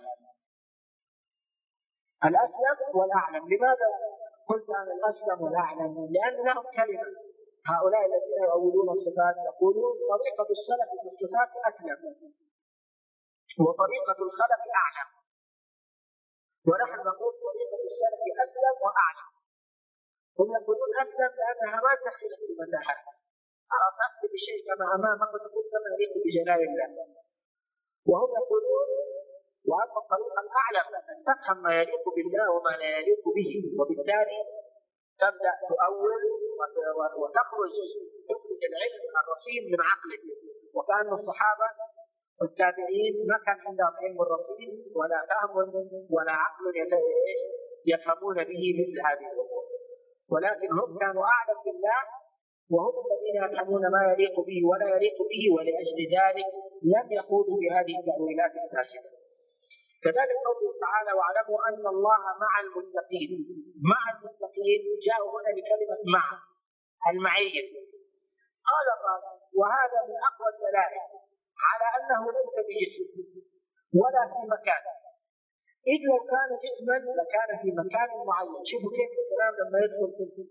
الأسلم والأعلم. لماذا قلت عن الأسلم والأعلم؟ لأن لهم كلمة. هؤلاء الذين يؤولون الصفات يقولون طريقة السلف في الصفات أسلم وطريقة الخلف أعلم، ونحن نقول طريقة السلف أسلم وأعلم. هم يقولون أسلم لأنها ما تحصل في متاحة، تأتي بشيء كما أمامك وتقول كما يليق بجلال الله. وهم يقولون وأما الطريقة الأعلم أن تفهم ما يليق بالله وما لا يليق به، وبالتالي تبدأ تؤول وتخرج تخرج العلم الرصين من عقلك. وكأن الصحابة والتابعين ما كان عندهم علم الرصين ولا فهم ولا عقل يفهمون به مثل هذه الأمور، ولكن هم كانوا أعلم بالله وهم الذين يفهمون ما يليق به ولا يليق به، ولأجل ذلك لم يخوضوا بهذه التأويلات الفاسدة. كذلك قوله تعالى واعلموا أن الله مع المتقين. مع المتقين جاءوا هنا لكلمة مع المعية. قال الرازي وهذا من أقوى الدلائل على أنه ليس بجسم ولا في مكان، إذ لو كان جسما لكان في مكان معين. شوفوا كيف الكلام لما يدخل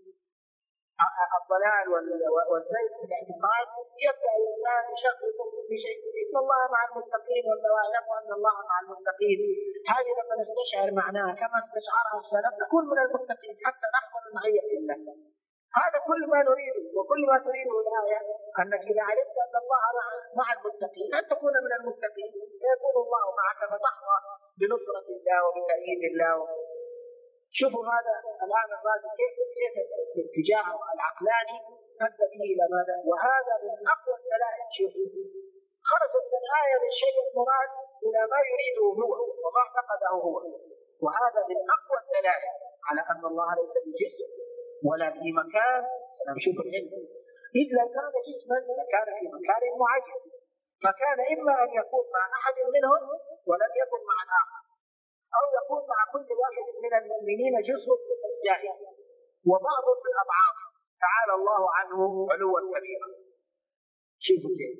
الضلال والزيغ في الاعتقاد يبدأ الإنسان يشغل في شيء إن الله مع المتقين ولو يعلموا أن الله مع المتقين. هذه لما نستشعر معناها كما استشعرها السلف نكون من المتقين حتى نحصل معية الله. هذا كل ما نريده وكل ما تريده الآية، أنك إذا علمت أن الله مع المتقين أن تكون من المتقين يكون الله معك فتحظى بنصرة الله وبتأييد الله. شوفوا هذا الآن الرازي كيف كيف اتجاهه العقلاني أدى به إلى ماذا؟ وهذا من أقوى الدلائل. شوفوا خرجت من الآية للشيء المراد إلى ما يريده هو وما اعتقده هو، وهذا من أقوى الدلائل على أن الله ليس بجسم ولا في مكان. نشوف العلم إذ لو كان جسما لكان في مكان معين، فكان إما أن يكون مع أحد منهم ولم يكن مع الآخر، أو يكون مع كل واحد من المؤمنين جزء من أجزائه وبعض من أضعاف تعالى الله عنه علوا كبيرا. شوفوا كيف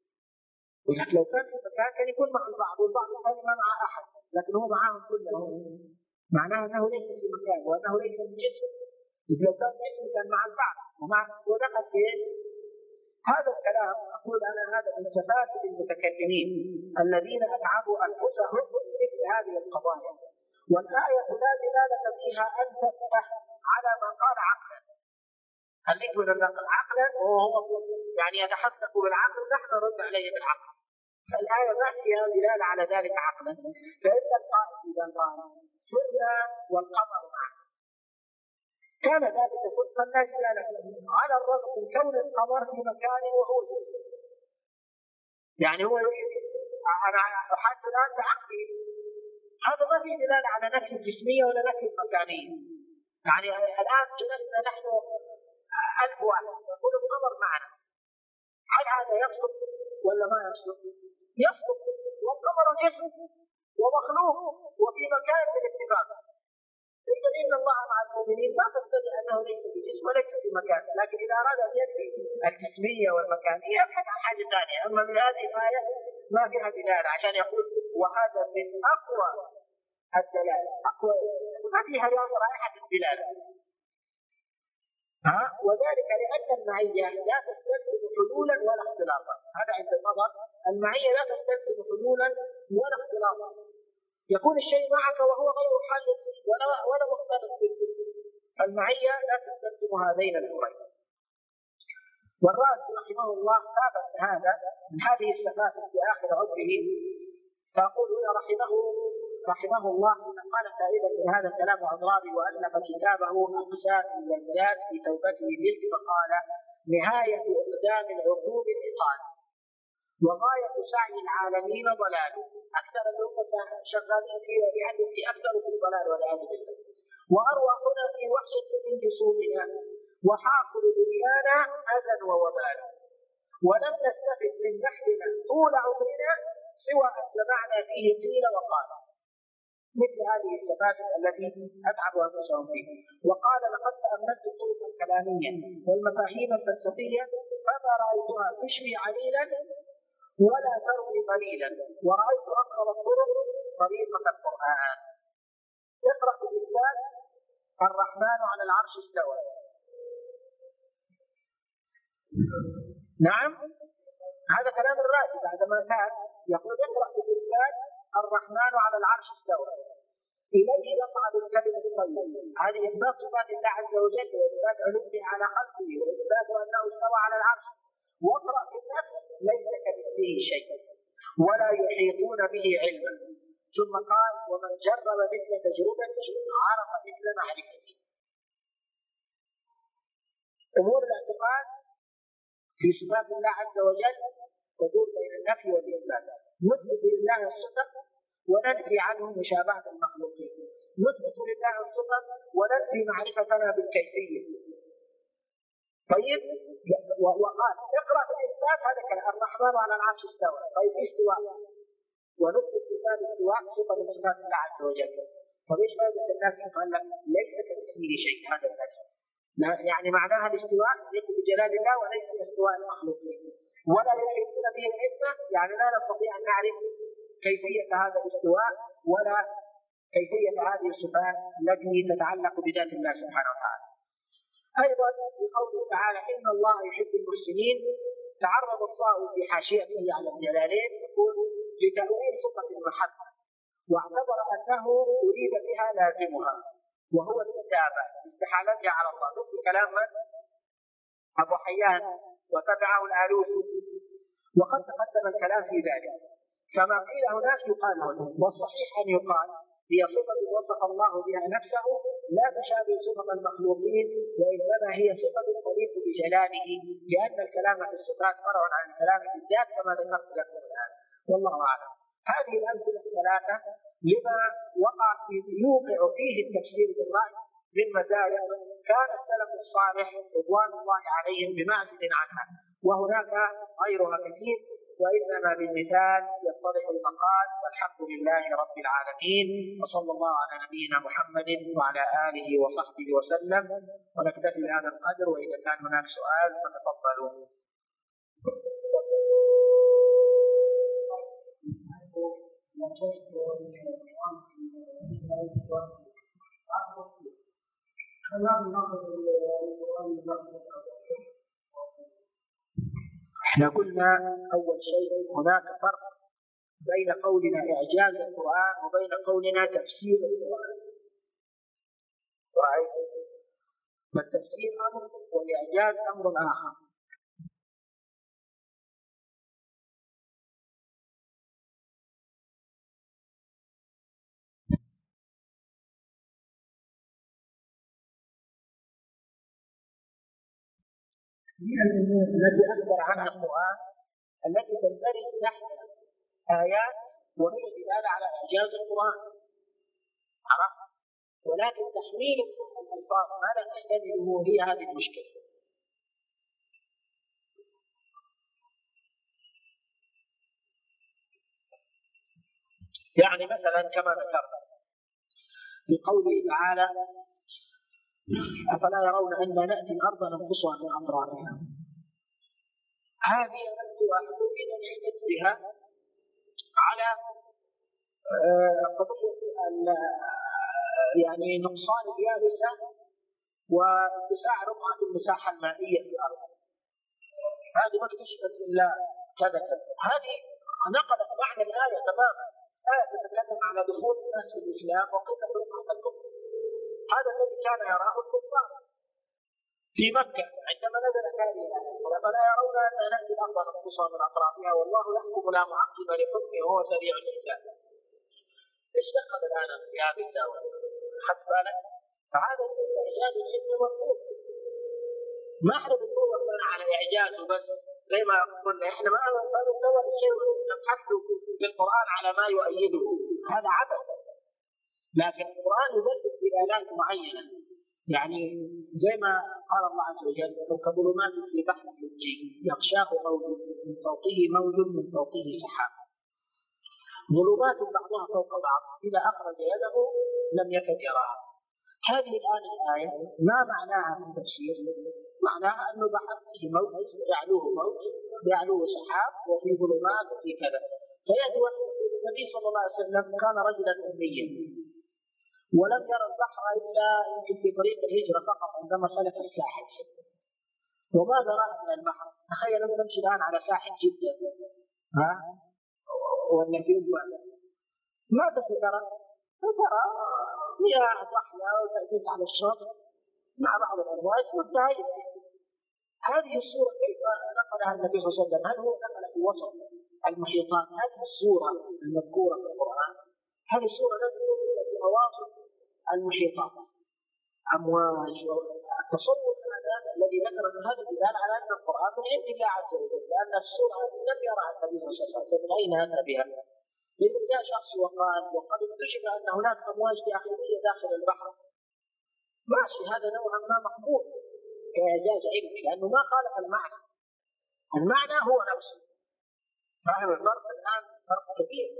لو كان في مكان كان يكون مع البعض والبعض الثاني ما مع أحد، لكن هو معهم كلهم، معناه أنه ليس في مكان وأنه ليس في جسم. لو كان جسم كان مع البعض ومع ودخل في هذا الكلام. أقول أنا هذا من سفاسف المتكلمين الذين أتعبوا أنفسهم مثل هذه القضايا. والآية لا دلالة فيها أن تفتح على ما قال عقلا. هل يكون النقل عقلا وهو يعني يتحقق بالعقل نحن نرد عليه بالعقل. فالآية ما فيها دلالة على ذلك عقلا. فإن القائل إذا قال سرنا والقمر معه كان ذلك صدقا لا إشكال فيه على الرغم من كون القمر في مكان وهو جسم. يعني هو أنا أحد الآن بعقلي، هذا ما في دلالة على نفي الجسمية ولا نفي المكانية. يعني الآن جلسنا نحن ألف واحد نقول القمر معنا، هل هذا يصدق ولا ما يصدق؟ يصدق، والقمر جسم ومخلوق وفي مكان بالاتفاق. إذا إن الله مع المؤمنين ما تستطيع أنه ليس بجسم وليس في مكان، لكن إذا أراد أن ينفي الجسمية والمكانية يبحث عن حاجة ثانية. أما من هذه الآية ما فيها دلالة عشان يقول وهذا من أقوى الدلالة، أقوى ما فيها رائحة الدلالة. ها وذلك لأن المعية لا تستلزم حلولا ولا اختلاطا. هذا عند النظر المعية لا تستلزم حلولا ولا اختلاطا. يكون الشيء معك وهو غير حال ولا ولا مختلط به. المعية لا تستلزم هذين الأمرين. والرازي رحمه الله ثابت هذا من هذه الصفات في آخر عمره. فأقول هنا رحمه رحمه الله قال تائبا من هذا الكلام عن رابي وألف كتابه أقسام الزاد في توبته به فقال نهاية إقدام العقول الإطالة، وغاية سعي العالمين ضلاله. أكثر الأمة شغالين في يعني في أكثر في الضلال والعياذ بالله، وأرواحنا في وحشة من جسومنا، وحاصل دنيانا أذى ووبال، ولم نستفد من بحثنا طول عمرنا سوى أن جمعنا فيه قيل وقال، مثل هذه السفاسف التي أتعبوا أنفسهم فيه. وقال: لقد تأملت الطرق الكلامية والمفاهيم الفلسفية فما رأيتها تشفي عليلا ولا تروي قليلا، ورأيت أقرب الطرق طريقة القرآن. اقرأ بالإنسان: الرحمن على العرش استوى. نعم، هذا كلام الرازي بعدما كان يقول: اقرأ بالإنسان: الرحمن على العرش استوى، إليه يصعد الكلم الطيب. هذه إثبات صفات الله عز وجل، وإثبات علوه على خلقه، وإثبات أنه استوى على العرش. واقرأ بالنفس: ليس كمثله شيء ولا يحيطون به علما. ثم قال: ومن جرب مثل تجربته عرف مثل معرفته. أمور الاعتقاد في صفات الله عز وجل تدور بين النفي والإثبات. نثبت لله الصفة وننفي عنه مشابهة المخلوقين، نثبت لله الصفة وننفي معرفتنا بالكيفية. طيب، وقال: اقرأ بالإثبات، هذا كلام الرحمن على العرش استوى. طيب، استواء، ونثبت لله الاستواء صفة من صفات الله عز وجل. فليش هذا الناس قال لك ليس كمثله شيء؟ هذا الناس يعني معناها الاستواء يليق بجلال الله وليس باستواء المخلوقين، ولا يحيطون به العلم، يعني لا نستطيع ان نعرف كيفيه هذا الاستواء ولا كيفيه هذه الصفات التي تتعلق بذات الله سبحانه وتعالى. ايضا في قوله تعالى: ان الله يحب المحسنين، تعرض الطائي في حاشيته على الجلالين يقول لتأويل صفه المحبه، واعتبر انه اريد بها لازمها وهو الكتابة استحالتها على الله، مثل كلام أبو حيان وتبعه الآلوسي، وقد تقدم الكلام في ذلك. فما قيل هناك يقال هنا، والصحيح أن يقال هي صفة وصف الله بها نفسه لا تشابه صفة المخلوقين، وإنما هي صفة تليق بجلاله، لأن الكلام في الصفات فرع عن الكلام في الذات كما ذكرت لكم الآن، والله أعلم. هذه الأمثلة الثلاثة لما وقع في يوقع فيه التفسير بالرأي من مزايا كان السلف الصالح رضوان الله عليهم بمعزل عنها، وهناك غيرها كثير، وإنما بالمثال يتضح المقال. والحمد لله رب العالمين، وصلى الله على نبينا محمد وعلى آله وصحبه وسلم، ونكتفي بهذا القدر، وإذا كان هناك سؤال فتفضلوا. احنا قلنا اول شيء هناك فرق بين قولنا اعجاز القرآن وبين قولنا تفسير القرآن. رأيت؟ فالتفسير امر والاعجاز امر اخر. من الأمور التي أخبر عنها القرآن التي تندرج تحت آيات وهي دلالة على إعجاز القرآن، عرفت؟ ولكن تحميل الألفاظ ما لا تحتمله هي هذه المشكلة. يعني مثلا كما ذكرت في قوله تعالى: أفلا يرون أن نأتي الأرض ننقصها من أطرافها. هذه أحدود نحتج بها على قضية يعني نقصان اليابسة واتساع رقعة المساحة المائية في الأرض. هذه ما اكتشفت إلا كذا كذا. هذه نقلت معنى الآية تماما. آية تتكلم على دخول الناس في الإسلام وقلة رقعة الكفر. هذا الذي كان يراه الكفار في مكة عندما نزل هذه الآية: فلا يرون أن نأتي الأرض ننقصها من أطرافها والله يحكم لا معقب لحكمه وهو سريع الحساب. ايش دخل الآن في هذه الدعوة؟ خدت بالك؟ فهذا الإعجاز العلمي مرفوض. ما احنا بندور على اعجازه بس زي ما قلنا احنا ما ندور شيء نبحث في القران على ما يؤيده، هذا عبث. لكن القران يدل بدلالات معينه، يعني زي ما قال الله عز وجل كظلمات في بحر اللجي يغشاه موج من فوقه موج من فوقه سحاب، ظلمات بعضها فوق بعض اذا اخرج يده لم يكد يراها. هذه الآن الآية ما معناها في التفسير؟ معناها أنه بحر فيه موج يعلوه موج يعلوه سحاب وفي ظلمات وفي كذا. فيأتي واحد يقول النبي صلى الله عليه وسلم كان رجلا أميا ولم يرى البحر إلا في طريق الهجرة فقط عندما سلك الساحل. وماذا رأى من البحر؟ تخيل أن نمشي الآن على ساحل جدة ها ولا في ماذا ترى؟ ترى مياه ضحلة وتأتيك على الشاطئ مع بعض الأمواج والدائم. هذه الصورة كيف نقلها النبي صلى الله عليه وسلم؟ هل هو نقل في وسط المحيطات؟ هذه الصورة المذكورة في القرآن هذه الصورة نذكر في أواصر المحيطات أمواج. التصور هذا الذي ذكر من هذا الدلالة على أن القرآن من عند الله عز وجل، لأن الصورة لم يرها النبي صلى الله عليه وسلم، فمن أين أتى بها؟ لأن جاء شخص وقال وقد اكتشف أن هناك أمواج داخلية داخل البحر، ماشي هذا نوعا ما مقبول كإعجاز علمي لأنه ما خالف المعنى، المعنى هو نفسه. فاهم الفرق الآن؟ فرق كبير.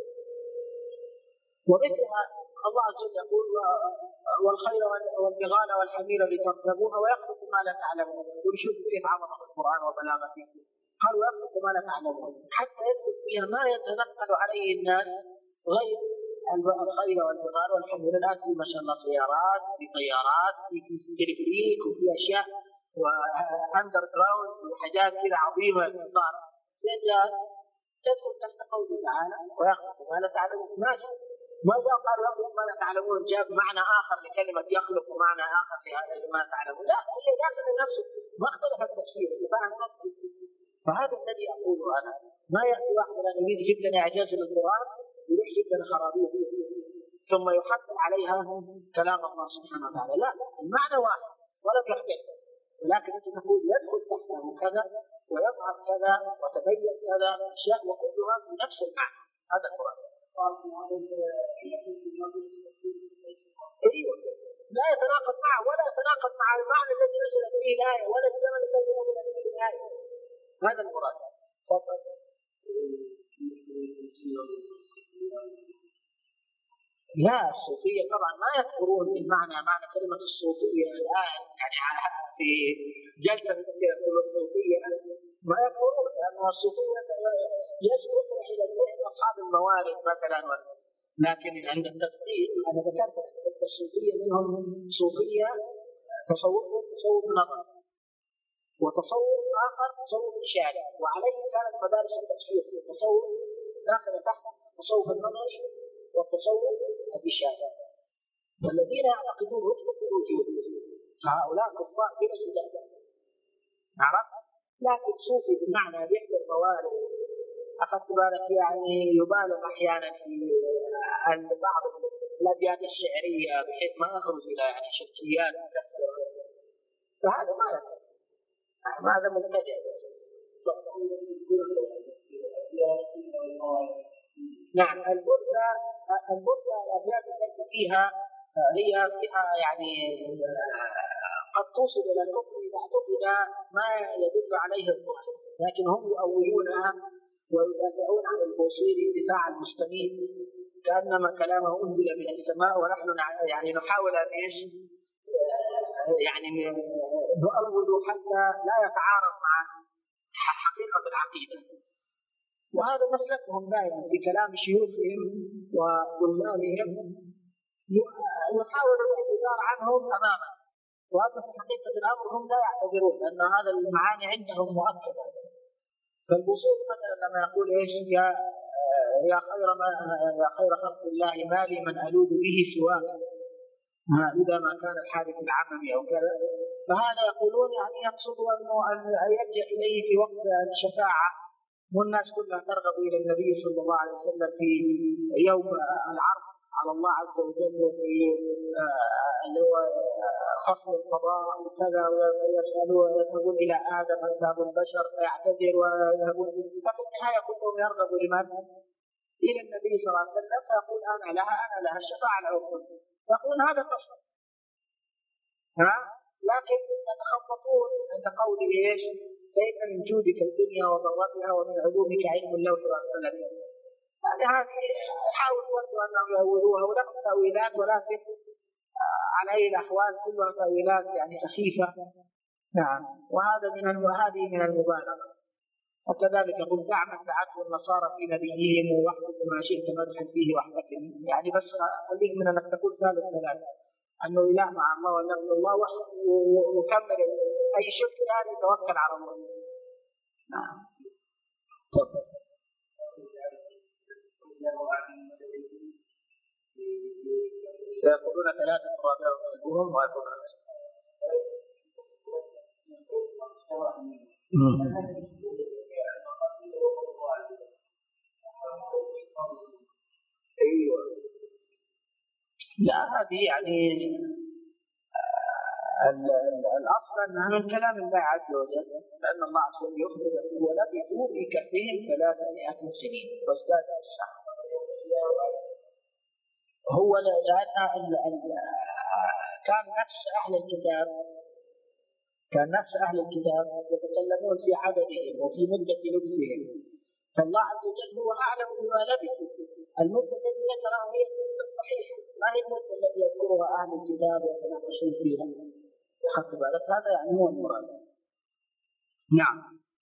ومثلها الله عز وجل يقول والخيل والبغال والحمير لتركبوها ويخلق ما لا تعلمون. يقول شوف كيف عظمة القرآن وبلاغته، قال ويخلق ما لا تعلمون، حتى يدخل فيها ما يتنقل عليه الناس غير الخيل والبغال والحمير. الآن في ما شاء الله سيارات، في طيارات، في تلفريك، وفي أشياء وأندر جراوند وحاجات كذا عظيمة صار تدخل تحت قوله تعالى ويخلق ما لا تعلمون. ماشي، ما جاء قال يخلق ما لا تعلمون جاب معنى آخر لكلمة يخلق ومعنى آخر لما تعلمون، لا هي داخل نفسه ما اختلف التفسير. فهذا الذي أقوله أنا، ما يأتي واحد الآن يريد يجيب لنا إعجاز للقرآن يروح يجيب لنا خرابيط ثم يحمل عليها كلام الله سبحانه وتعالى. لا، المعنى واحد ولم يختلف، ولكن أنت تقول يدخل تحته كذا ويظهر كذا وتبين كذا أشياء وكلها في نفس المعنى. هذا القرآن. أيوة، لا يتناقض معه ولا يتناقض مع المعنى الذي نزلت فيه الآية ولا الزمن الذي نزلت فيه الآية. هذا المراد. فقط لا، الصوفية طبعا ما يذكرون المعنى معنى كلمة الصوفية الآن، يعني في جلسة يقولون الصوفية ما يذكرون، لأن الصوفية يجب إلى الذهن أصحاب الموارد مثلا. لكن عند التفصيل أنا ذكرت أن الصوفية منهم صوفية تصوف تصوف نظر، وتصور آخر تصور إشارة، وعليه كانت مدارس التفسير التصور داخل تحت تصوف النظر والتصور الإشارة. والذين يعتقدون وحدة الوجود فهؤلاء كفار بلا شك، عرفت؟ لكن صوفي بمعنى يحضر موارد أخذت بالك، يعني يبالغ أحيانا في بعض الأبيات الشعرية بحيث ما يخرج إلى يعني شركيات، فهذا ما يصح، هذا مبتدع. نعم، البرده البرده الأبيات التي فيها هي فيها يعني قد توصل إلى الكفر إذا اعتقد ما يدل عليه الظاهر، لكن هم يؤولونها ويدافعون عن البوصيري دفاع المستميت كأنما كلامه أنزل من السماء، ونحن يعني نحاول أن إيش يعني نؤول حتى لا يتعارض مع حقيقة العقيدة. وهذا مسلكهم دائما في كلام شيوخهم وظلامهم، يحاول الاعتذار عنهم أمامه، وهذا في حقيقة الأمر هم لا يعتذرون لأن هذا المعاني عندهم مؤكدة. فالبوصيري مثلا لما يقول إيش يا يا خير ما يا خير خلق الله ما لي من ألوذ به سواك إذا ما كان الحادث العممي أو كذا، فهذا يقولون يعني يقصد أنه أن يلجأ إليه في وقت الشفاعة، والناس كلها ترغب إلى النبي صلى الله عليه وسلم في يوم العرض على الله عز وجل في اللي هو خصم القضاء وكذا، ويسألون ويذهبون إلى آدم أنساب البشر فيعتذر ويذهبون، ففي النهاية كلهم يرغب لمن؟ إلى النبي صلى الله عليه وسلم، فيقول أنا لها أنا لها الشفاعة على الكل، يقول هذا قصد. ها؟ لكن يتخبطون عند قوله ايش؟ كيف من جودك الدنيا وضرتها ومن علومك علم اللوح والقلم. يعني هذه حاول برضو انهم يؤولوها ولهم تاويلات، ولكن على اي الاحوال كلها تاويلات يعني خفيفه. نعم، وهذا من وهذه من المبالغه. وكذلك قل دعما دعته النصارى في نبيهم واحدث ما شئت مدحا فيه واحتكم، يعني بس خليك من انك تقول ثالث ثلاثه انه اله مع الله ونبي الله وكمل اي شرك ثاني يتوكل على الله. نعم. سيقولون ثلاثة رابعهم كلبهم ويقولون ايوه. لا هذه يعني الاصل انها من كلام الله عز وجل، لان الله عز وجل يخبر ولبثوا في كهفهم ثلاثمائة سنين وازداد تسعة. هو لان كان نفس اهل الكتاب كان نفس اهل الكتاب يتكلمون في عددهم وفي مده لبثهم، فالله عز وجل هو اعلم بما لبثوا. المده التي ذكرها هي المده الصحيحه، ما هي المده التي يذكرها اهل الكتاب ويتناقشون فيها. خدت بالك؟ هذا يعني هو المراد. نعم.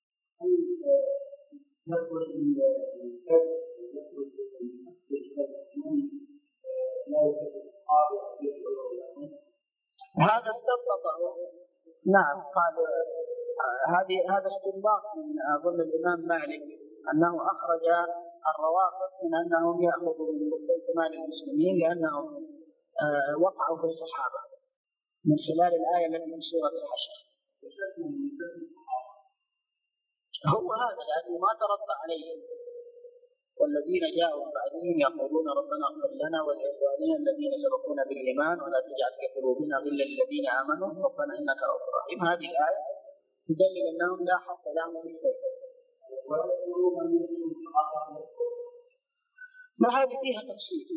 هذا استنبط. نعم قال هذه هذا استنباط من اظن الامام مالك انه اخرج الروافض من انهم ياخذوا من بيت مال المسلمين لانهم آه وقعوا في الصحابه من خلال الايه التي في سوره الحشر. هو هذا لانه ما ترد عليهم، والذين جاءوا بعدهم يقولون ربنا اغفر لنا ولاخواننا الذين سبقونا بالايمان ولا تجعل في قلوبنا غلا للذين امنوا ربنا انك رؤوف رحيم. هذه الايه تدلل انهم لا حق لهم في الشيء. ما هذه فيها تفصيل،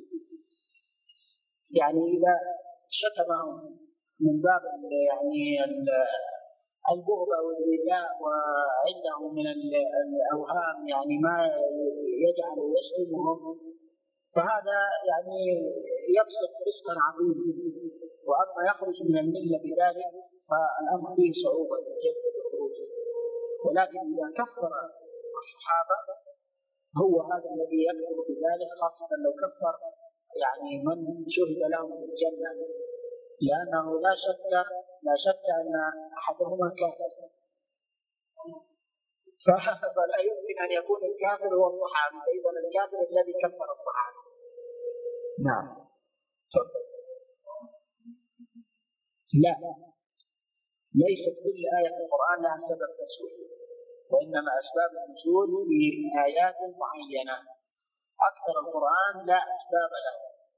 يعني اذا شتمهم من باب يعني البغض والرداء وعنده من الاوهام يعني ما يجعل يشتمهم، فهذا يعني يبسط رزقا عظيما. واما يخرج من المله بذلك فالامر فيه صعوبه جدا خروجه. ولكن اذا كفر الصحابه هو هذا الذي يكفر بذلك، خاصه لو كفر يعني من شهد لهم بالجنه، لانه لا شك لا شك ان احدهما كافر، فلا يمكن ان يكون الكافر هو الصحابي، اذا الكافر الذي كفر الصحابي. نعم. لا، ليست كل آية في القرآن لها سبب نزول، وإنما أسباب النزول في آيات معينة. أكثر القرآن لا أسباب له.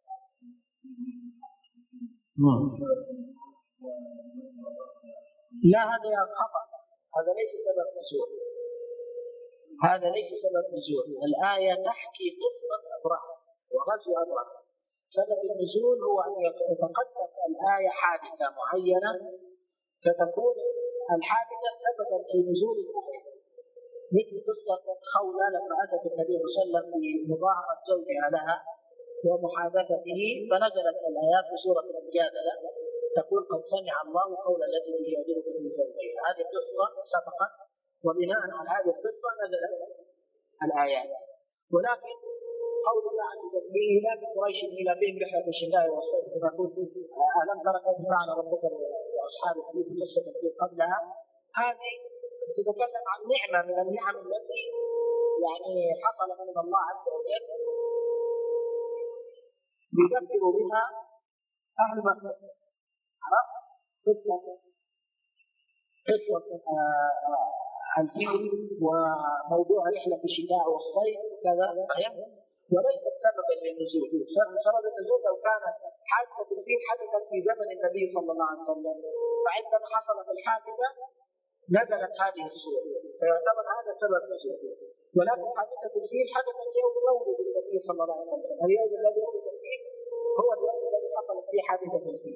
لا هذا خطأ، هذا ليس سبب نزول، هذا ليس سبب نزول. الآية تحكي قصة أبرهة وغزو أبرهة. سبب النزول هو أن يتقدم الآية حادثة معينة فتكون الحادثة سببا في نزول الآية، مثل قصة خولة لما أتت النبي صلى الله عليه وسلم في مظاهرة زوجها لها ومحادثته، فنزلت الآيات في سورة المجادلة تقول قد سمع الله قول التي تجادلك في زوجها. هذه القصة سبقت، وبناء على هذه القصة نزلت الآيات. ولكن قول الله عز وجل لا بقريش إلى بهم رحلة الشتاء والصيف كما قلت ألم تر كيف فعل ربك وأصحاب الفيل في قصة الفيل قبلها، هذه تتكلم عن نعمة من النعم التي يعني حصلت من الله عز وجل يذكر بها أهل مكة. عرفت قصة قصة الفيل وموضوع رحلة الشتاء والصيف كذا، وليس سبب سببا للنزول. سبب النزول لو كانت حادثة الفيل حدثت في زمن النبي صلى الله عليه وسلم، فعندما حصلت الحادثة نزلت هذه السورة، فيعتبر هذا سبب نزول. ولكن حادثة الفيل حدثت يوم مولد النبي صلى الله عليه وسلم، اليوم الذي ولد فيه هو اليوم الذي حصلت فيه حادثة الفيل.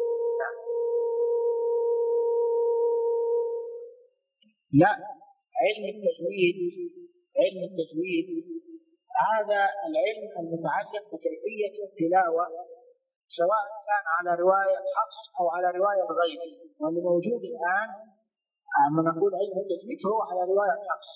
لا، علم التجويد علم التجويد هذا العلم المتعلق بكيفية التلاوة، سواء كان على رواية حفص أو على رواية غيره، واللي موجود الآن عندما نقول علم التجويد هو على رواية حفص.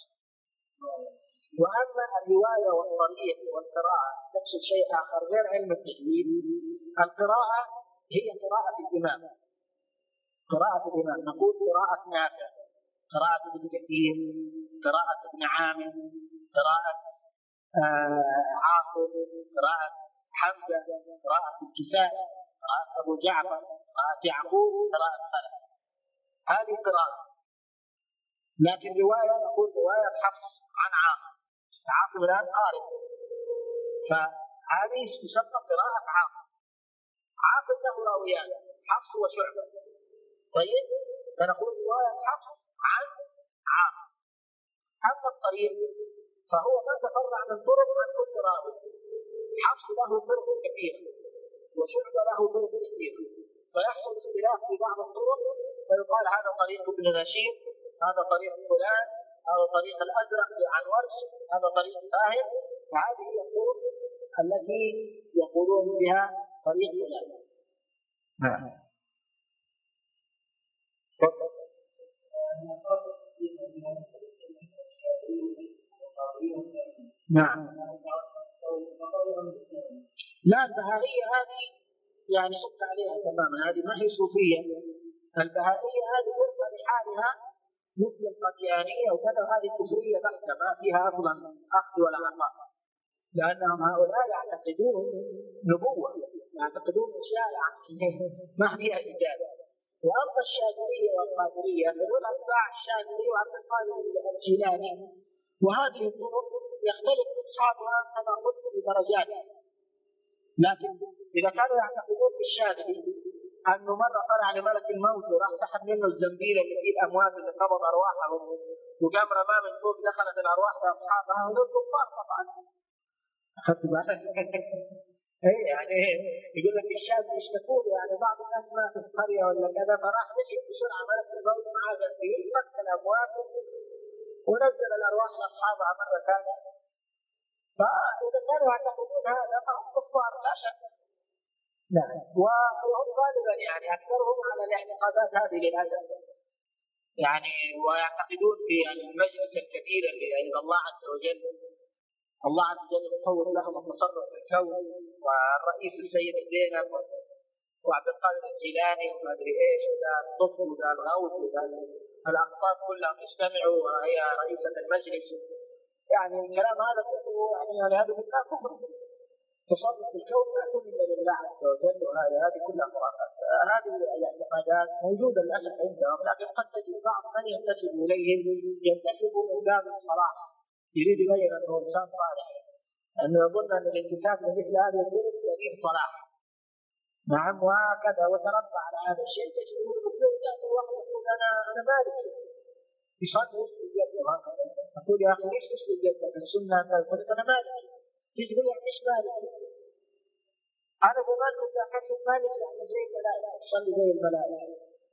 وأما الرواية والطريق والقراءة تقصد شيء آخر غير علم التجويد. القراءة هي قراءة الإمام، قراءة الإمام نقول قراءة نافع، قراءة ابن كثير، قراءة ابن عامر، قراءة آه عاصم، قراءة حمزة، قراءة الكسائي، قراءة أبو جعفر، قراءة يعقوب، قراءة خلف. هذه قراءة. لكن رواية نقول رواية حفص عن عاصم، عاصم الآن قارئ، فهذه تسمى قراءة عاصم. عاصم له راويان حفص وشعبة، طيب، فنقول رواية حفص عن عاصم. أما الطريق فهو ما تفرع من طرق عن كل راوي. حفص له طرق كثيرة وشعبة له طرق كثيرة، فيحصل اختلاف في بعض الطرق، فيقال هذا طريق ابن رشيد، هذا طريق فلان، هذا طريق الأزرق عن ورش، هذا طريق فاهم. وهذه هي الطرق التي يقولون بها طريق فلان. نعم. نعم. لا، البهائية هذه يعني حتى عليها تماما، هذه ما هي صوفية. البهائية هذه فرقة لحالها مثل القديانية وكذا، هذه كفرية بحتة ما فيها أصلا أخذ ولا عطاء، لأنهم هؤلاء يعتقدون نبوة، يعتقدون أشياء يعني ما فيها إجابة. وأما الشاذلية والقادرية فدول أتباع الشاذلي وعبد القادر الجيلاني، وهذه الطرق يختلف أصحابها كما قلت بدرجات. لكن إذا كانوا يعتقدون في الشاذلي أنه مرة طلع لملك الموت وراح سحب منه الزنبيل اللي فيه الأموات اللي قبض أرواحهم، وقام رماه من فوق دخلت الأرواح لأصحابها، هذول كفار طبعا. أخذت بالك؟ اي يعني يقول لك الشاب يشتكون يعني بعض الناس ما في القريه ولا كذا، فراح مشي بسرعه ملك الموت معاه زنبيل فك الابواب ونزل الارواح لاصحابها مره ثانيه. فاذا كانوا يعتقدون هذا فهم كفار لا شك. نعم. وهم غالبا يعني اكثرهم على الاعتقادات هذه للاسف. يعني ويعتقدون في المجلس الكبير اللي عند الله عز وجل، الله عز وجل يفوض لهم التصرف في الكون، والرئيس السيد زينب وعبد القادر الجيلاني وما ادري ايش وذا الطفل وذا الغوث وذا الاقطاب كلهم يجتمعوا وهي رئيسة المجلس. يعني الكلام هذا كله يعني هذا كله كفر. تصرف في الكون ما يكون الا لله عز وجل، وهذه هذه كلها خرافات. هذه الاعتقادات موجوده للاسف عندهم، لكن قد تجد بعض من ينتسب اليهم ينتسب من باب الصلاح، يريد يبين انه انسان صالح، انه يظن ان الانتساب لمثل هذه الظروف دليل صلاح. نعم. وهكذا وتربى على هذا الشيء. تجد المسلم ياتي واحد يقول انا انا مالكي، يصلي يسجد يده هكذا، اقول يا اخي ليش تسجد يدك؟ السنه تقول انا مالكي، تيجي تقول يعني ايش مالكي؟ انا زمان كنت احسب مالكي يعني زي الملائكه، تصلي زي الملائكه.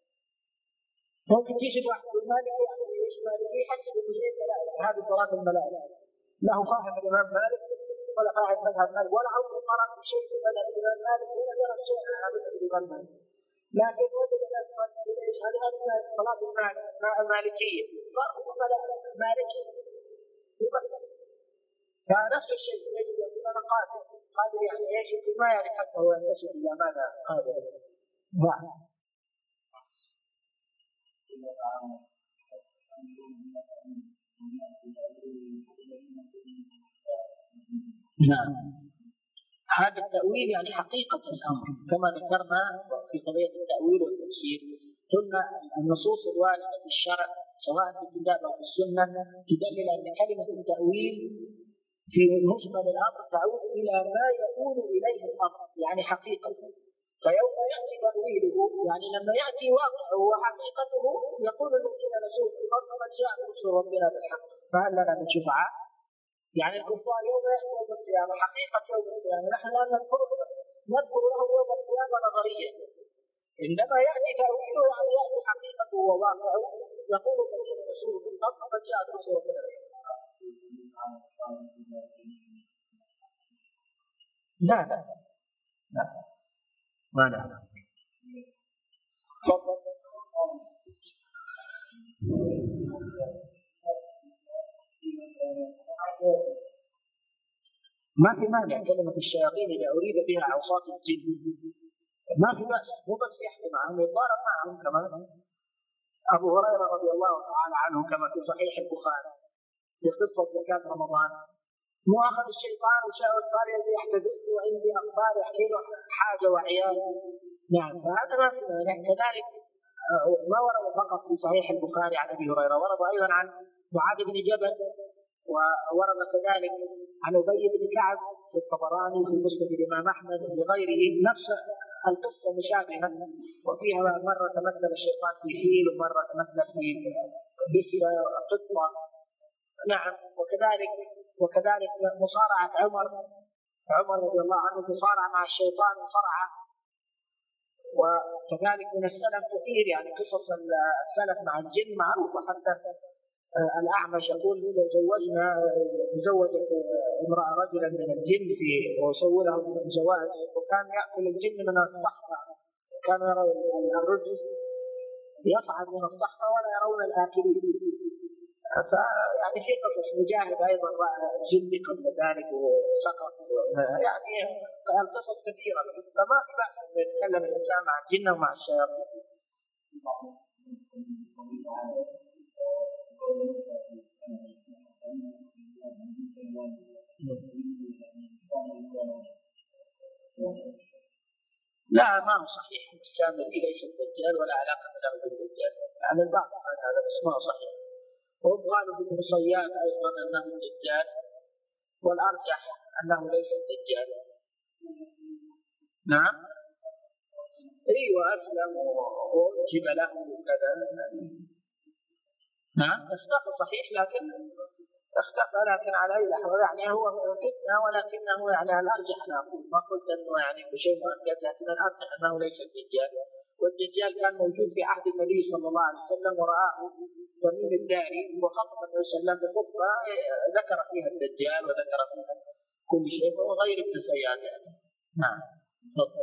ممكن تيجي واحد يقول مالكي يعني ايش مالكي؟ يحسب انه زي الملائكه، هذه صلاه الملائكه. لا هو فاهم الامام مالك ولا فاهم مذهب مالك، ولا عمره قرأ في شيء في مذهب الامام مالك ولا درس شيء عن هذا الامام مالك. لكن وجد الناس يصلي ايش؟ هذه صلاه المالكيه، صاروا مالكي. فنفس الشيء يجب ان يكون انا قادر، قادر يعني ايش؟ ما يعرف حتى هو ينتسب الى ماذا قادر. نعم. نعم. هذا التأويل يعني حقيقة الأمر كما ذكرنا في قضية التأويل والتفسير. قلنا النصوص الواردة في الشرع سواء في الكتاب أو في السنة تدلل أن كلمة التأويل في مجمل الأمر تعود إلى ما يؤول إليه الأمر، يعني حقيقة. فيوم يأتي تأويله، يعني لما يأتي واقعه وحقيقته، يقول الذين نسوه قد جاء رسل ربنا بالحق فهل لنا من شفعاء. يعني الكفار يوم يأتي يوم القيامة، حقيقة يوم القيامة نحن لا نذكر نذكر له يوم القيامة نظريا، إنما يأتي تأويله يعني يأتي حقيقته وواقعه، يقول الذين نسوه قد جاء رسل ربنا بالحق. لا لا لا ما لا ما في مانع كلمة الشياطين إذا أريد بها أوساط الجن ما في بأس، مو بس يحكي معهم يتضارب معهم. كمان أبو هريرة رضي الله تعالى عنه كما في صحيح البخاري في قصة زكاة رمضان، مو أخذ الشيطان وشاء صار يحتدث وعندي أخبار يحكي له حاجة وعيال. نعم فهذا ما في مانع. كذلك ما ورد فقط في صحيح البخاري عن أبي هريرة، ورد أيضا عن معاذ بن جبل، وورد كذلك عن أبي بن كعب في الطبراني في مسند الإمام أحمد وغيره نفس القصة مشابهة، وفيها مرة تمثل الشيطان في فيل ومرة تمثل في بسلة قطة. نعم وكذلك وكذلك مصارعة عمر عمر رضي الله عنه تصارع مع الشيطان مصارعة. وكذلك من السلف كثير، يعني قصص السلف مع الجن معروفة. حتى الأعمش يقول إذا زوجنا زوجت امرأة رجلا من الجن في وسووا له زواج، وكان يأكل الجن من الصحراء، كان يرى الرجل يصعد من الصحراء ولا يرون الآكلين. فيعني في قصص مجاهد أيضا جن قبل ذلك وسقط، يعني القصص كثيرة. فما في بأس أن يتكلم الإنسان مع الجن ومع الشياطين. لا ما هو صحيح، الشامل ليس الدجال ولا علاقة له بالدجال، يعني البعض قال هذا بس ما صحيح. وهم قالوا ابن صياد أيضا أنه الدجال، والأرجح أنه ليس الدجال. نعم ايوه أسلم وأجب له وكذا. نعم اختفى صحيح، لكن اختفى لكن على أي لحظة يعني هو فتنة، ولكنه يعني الأرجح أنا أقول ما قلت أنه يعني بشيء مؤكد، لكن الأرجح أنه ليس الدجال. والدجال كان موجود في عهد النبي صلى الله عليه وسلم ورآه تميم الداري وخطب النبي صلى الله عليه وسلم بخطبة ذكر فيها الدجال وذكر فيها كل شيء وغير ابن صياد يعني. نعم تفضل.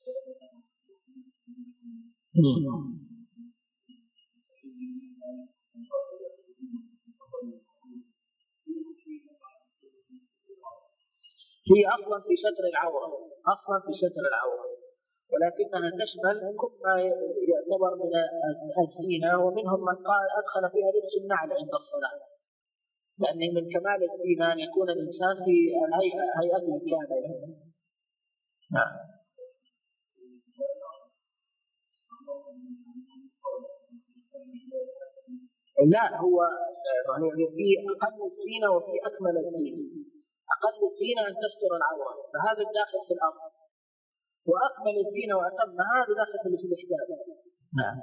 هي أصلا في ستر العورة، أصلا في ستر العورة، ولكنها تشمل كل ما يعتبر من الزينة، ومنهم من قال أدخل فيها لبس النعل عند الصلاة، لأن من كمال الزينة أن يكون الإنسان في هيئته الكاملة. نعم. لا هو في أقل الزينة وفي أكمل الزينة. أقل الزينة أن تستر العورة، فهذا الداخل في الأمر، وأكمل الزينة وأتمها هذا داخل في الاستحباب. نعم.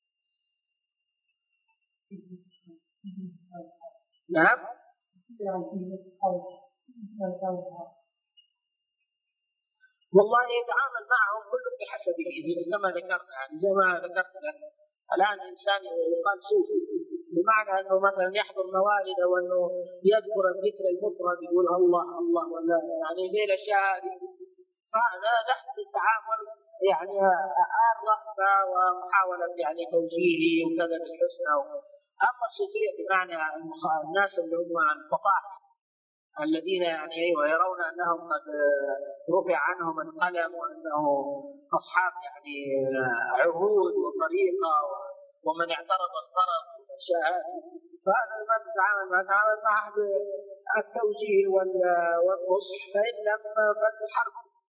نعم. والله يتعامل معهم كل بحسبه كما ذكرنا، يعني زي ما ذكرت لك الآن إنسان يقال صوفي بمعنى أنه مثلا يحضر موالد أو أنه يذكر الذكر المفرد يقول الله الله ولا يعني ذي الأشياء، فهذا تحت التعامل يعني الرغبة ومحاولة يعني توجيهي وكذا بالحسنى. أما الصوفية بمعنى الناس اللي هم الفقاهة الذين يعني يرون أنهم قد رفع عنهم القلم وأنه أصحاب يعني عهود وطريقة، ومن اعترض الطرف والشهادة، فهذا ما تتعامل مع تعامل مع التوجيه والنصح، فإن لم فالحرب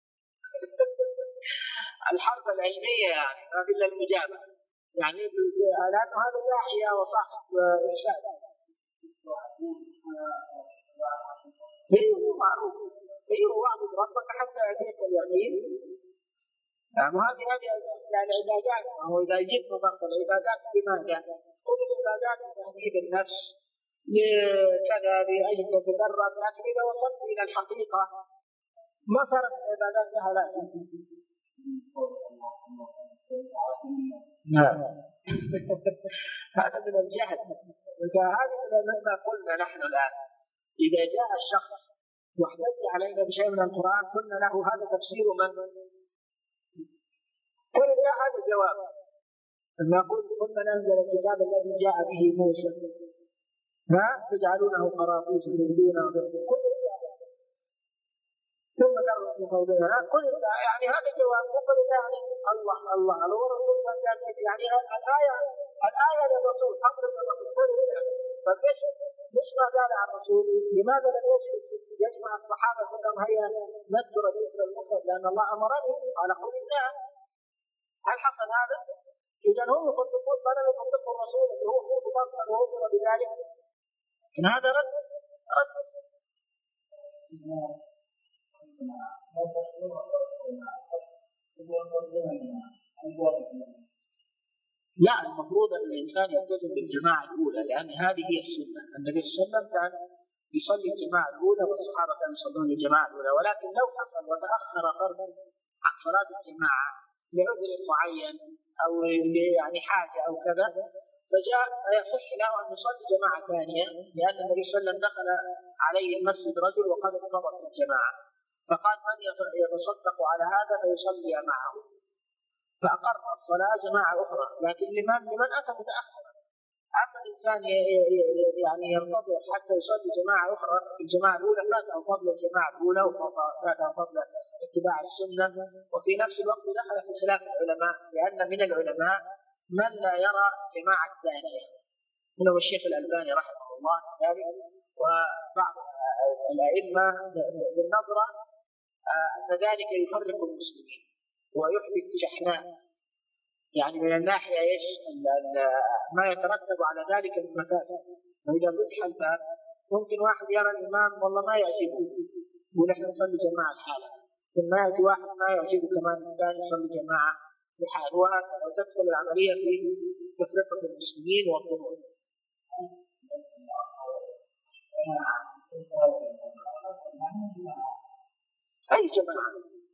الحرب العلمية يعني ما في إلا المجابهة، يعني لأنه هذا داعية وصاحب إرشاد. هي معروف، هي واعبد ربك حتى يأتيك اليقين. نعم، هذه هذه العبادات. وهو إذا جئت نظرت العبادات بماذا؟ كل العبادات تهذيب النفس كذا لأجل تتدرب، لكن إذا وصلت إلى الحقيقة ما صارت العبادات لها لازم. نعم. هذا من الجهل. فهذا مما قلنا نحن الآن، إذا جاء الشخص واحتج علينا بشيء من القرآن قلنا له هذا تفسير من؟ قل لا، هذا الجواب. لما قلت قلنا ننزل الكتاب الذي جاء به موسى ما تجعلونه قراطيس تبدونها ثم درس قولنا قل يعني هذا الجواب. قل يعني الله الله الله ورسول يعني الآية الآية للرسول أمر الرسول. قل فليش مش ما قال عن الرسول؟ لماذا لم يجمع الصحابة كلهم هيا نذكر ذكر المفرد؟ لأن الله أمرني على قول الله. هل حصل هذا؟ إذا هم يصدقون فلا يصدقوا الرسول اللي هو هو مصدر وأمر بذلك. إن هذا رد رد لا، المفروض أن الإنسان يلتزم بالجماعة الأولى، لأن هذه هي السنة. النبي صلى الله عليه وسلم كان يصلي الجماعة الأولى والصحابة كانوا يصلون الجماعة الأولى. ولكن لو حصل وتأخر فرد عن صلاة الجماعة لعذر معين أو يعني حاجة أو كذا فجاء يصح له أن يصلي جماعة ثانية، لأن النبي صلى الله عليه وسلم دخل عليه المسجد رجل وقد انقضت الجماعة فقال من يتصدق على هذا فيصلي معه، فأقر الصلاة جماعة أخرى. لكن لمن لمن أتى متأخرا. أما الإنسان يعني ينتظر حتى يصلي جماعة أخرى، الجماعة الأولى فاتها فضل الجماعة الأولى وفاتها فضل اتباع السنة، وفي نفس الوقت دخل في خلاف العلماء، لأن من العلماء من لا يرى جماعة ثانية منه الشيخ الألباني رحمه الله ذلك، وبعض الأئمة بالنظرة أن ذلك يفرق المسلمين ويحدث شحناء، يعني من الناحية إيش ما يترتب على ذلك من مفاسد. وإذا فتح الباب ممكن واحد يرى الإمام والله ما يعجبه يقول إحنا نصلي جماعة الحالة، ثم يأتي واحد ما يعجبه كمان الثاني يصلي جماعة بحال، وهكذا وتدخل العملية في تفرقة المسلمين والظهور. أي جماعة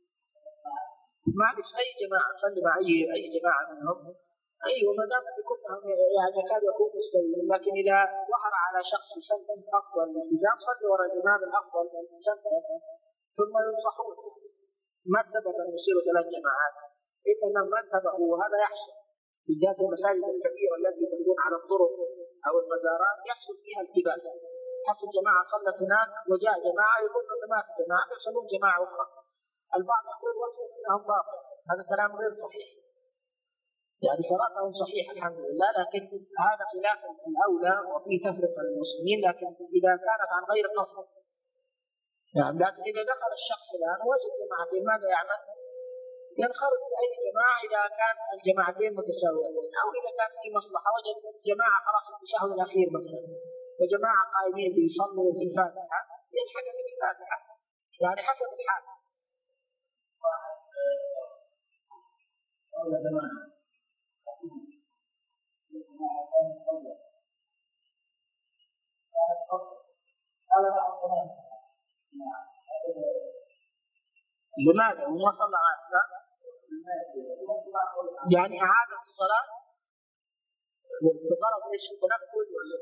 معلش أي جماعة صلي مع أي أي جماعة منهم أي، وما دام كلهم يعني كاد يكون مستويين. لكن إذا ظهر على شخص سلم أفضل الالتزام صلي وراء الإمام الأفضل ثم ينصحون. ما سبب أن يصيروا ثلاث جماعات؟ إنما ما سببه وهذا يحصل بالذات المساجد الكبيرة التي تكون على الطرق أو المزارات يحصل فيها التباس. حصل جماعة صلت هناك وجاء جماعة يقول ما في جماعة يصلون جماعة أخرى. البعض يقول وصل منهم باطل، هذا كلام غير صحيح. يعني صلاتهم صحيحة الحمد لله، لكن هذا خلاف الأولى وفي تفرقة للمسلمين، لكن إذا كانت عن غير قصد. يعني لكن إذا دخل الشخص الآن وجد جماعتين ماذا يعمل؟ ينخرط في أي جماعة إذا كان الجماعتين متساويتين، أو إذا كان في مصلحة وجد جماعة خلاص التشهد الأخير مثلا وجماعة قائمين بيصلوا في الفاتحة يلحق في الفاتحة، يعني حسب الحال. لماذا وما صلى عادة؟ يعني إعادة الصلاة بغرض ايش؟ التنفل ولا؟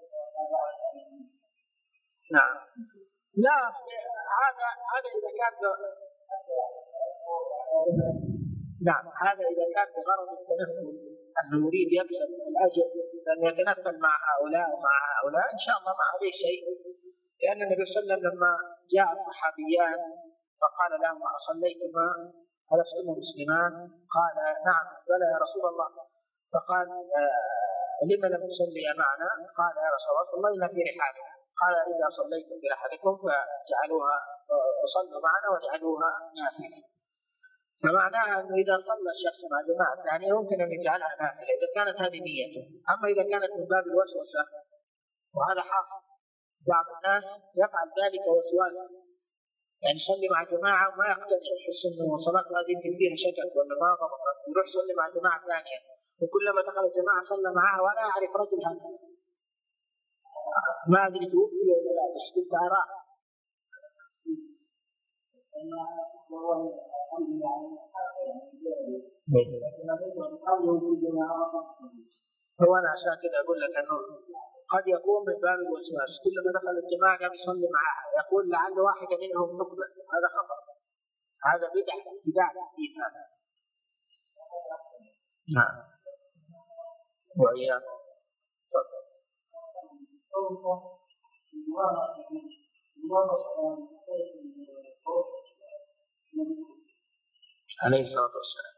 نعم. لا هذا هذا إذا كان نعم هذا إذا كان بغرض التنفل أنه يريد يبذل الأجر أن يتنفل مع هؤلاء ومع هؤلاء إن شاء الله ما عليه شيء، لأن النبي صلى الله عليه وسلم لما جاء الصحابيان فقال لهم أصليتما ألستما مسلمان؟ قال نعم. قال يا رسول الله. فقال آه لما لم تصلي معنا؟ قال يا رسول الله صلينا في رحالنا. قال إذا صليتم برحالكم فجعلوها وصلوا معنا وجعلوها نافلة. فمعناها أنه إذا صلى الشخص مع جماعة ثانية يمكن أن يجعلها نافلة إذا كانت هذه نيته. أما إذا كانت من باب الوسوسة وهذا حاصل بعض الناس يفعل ذلك وسواسا، يعني يصلي مع جماعة وما يقتنع، يحس إنه صلاته هذه يمكن فيها شكل ولا ما ضبطت، يروح يصلي مع جماعة ثانية، وكلما دخل الجماعة صلى معها وأنا أعرف رجل هذا، ما أدري توفي ولا لا، بس كنت أراه. هو أنا عشان كذا أقول لك أنه قد يكون من باب الوسواس، كلما دخل الجماعة قام يصلي معها يقول لعل واحدا منهم مقبل، هذا خطأ، هذا بدعة بدعة في هذا. نعم. وإياكم. عليه الصلاة والسلام.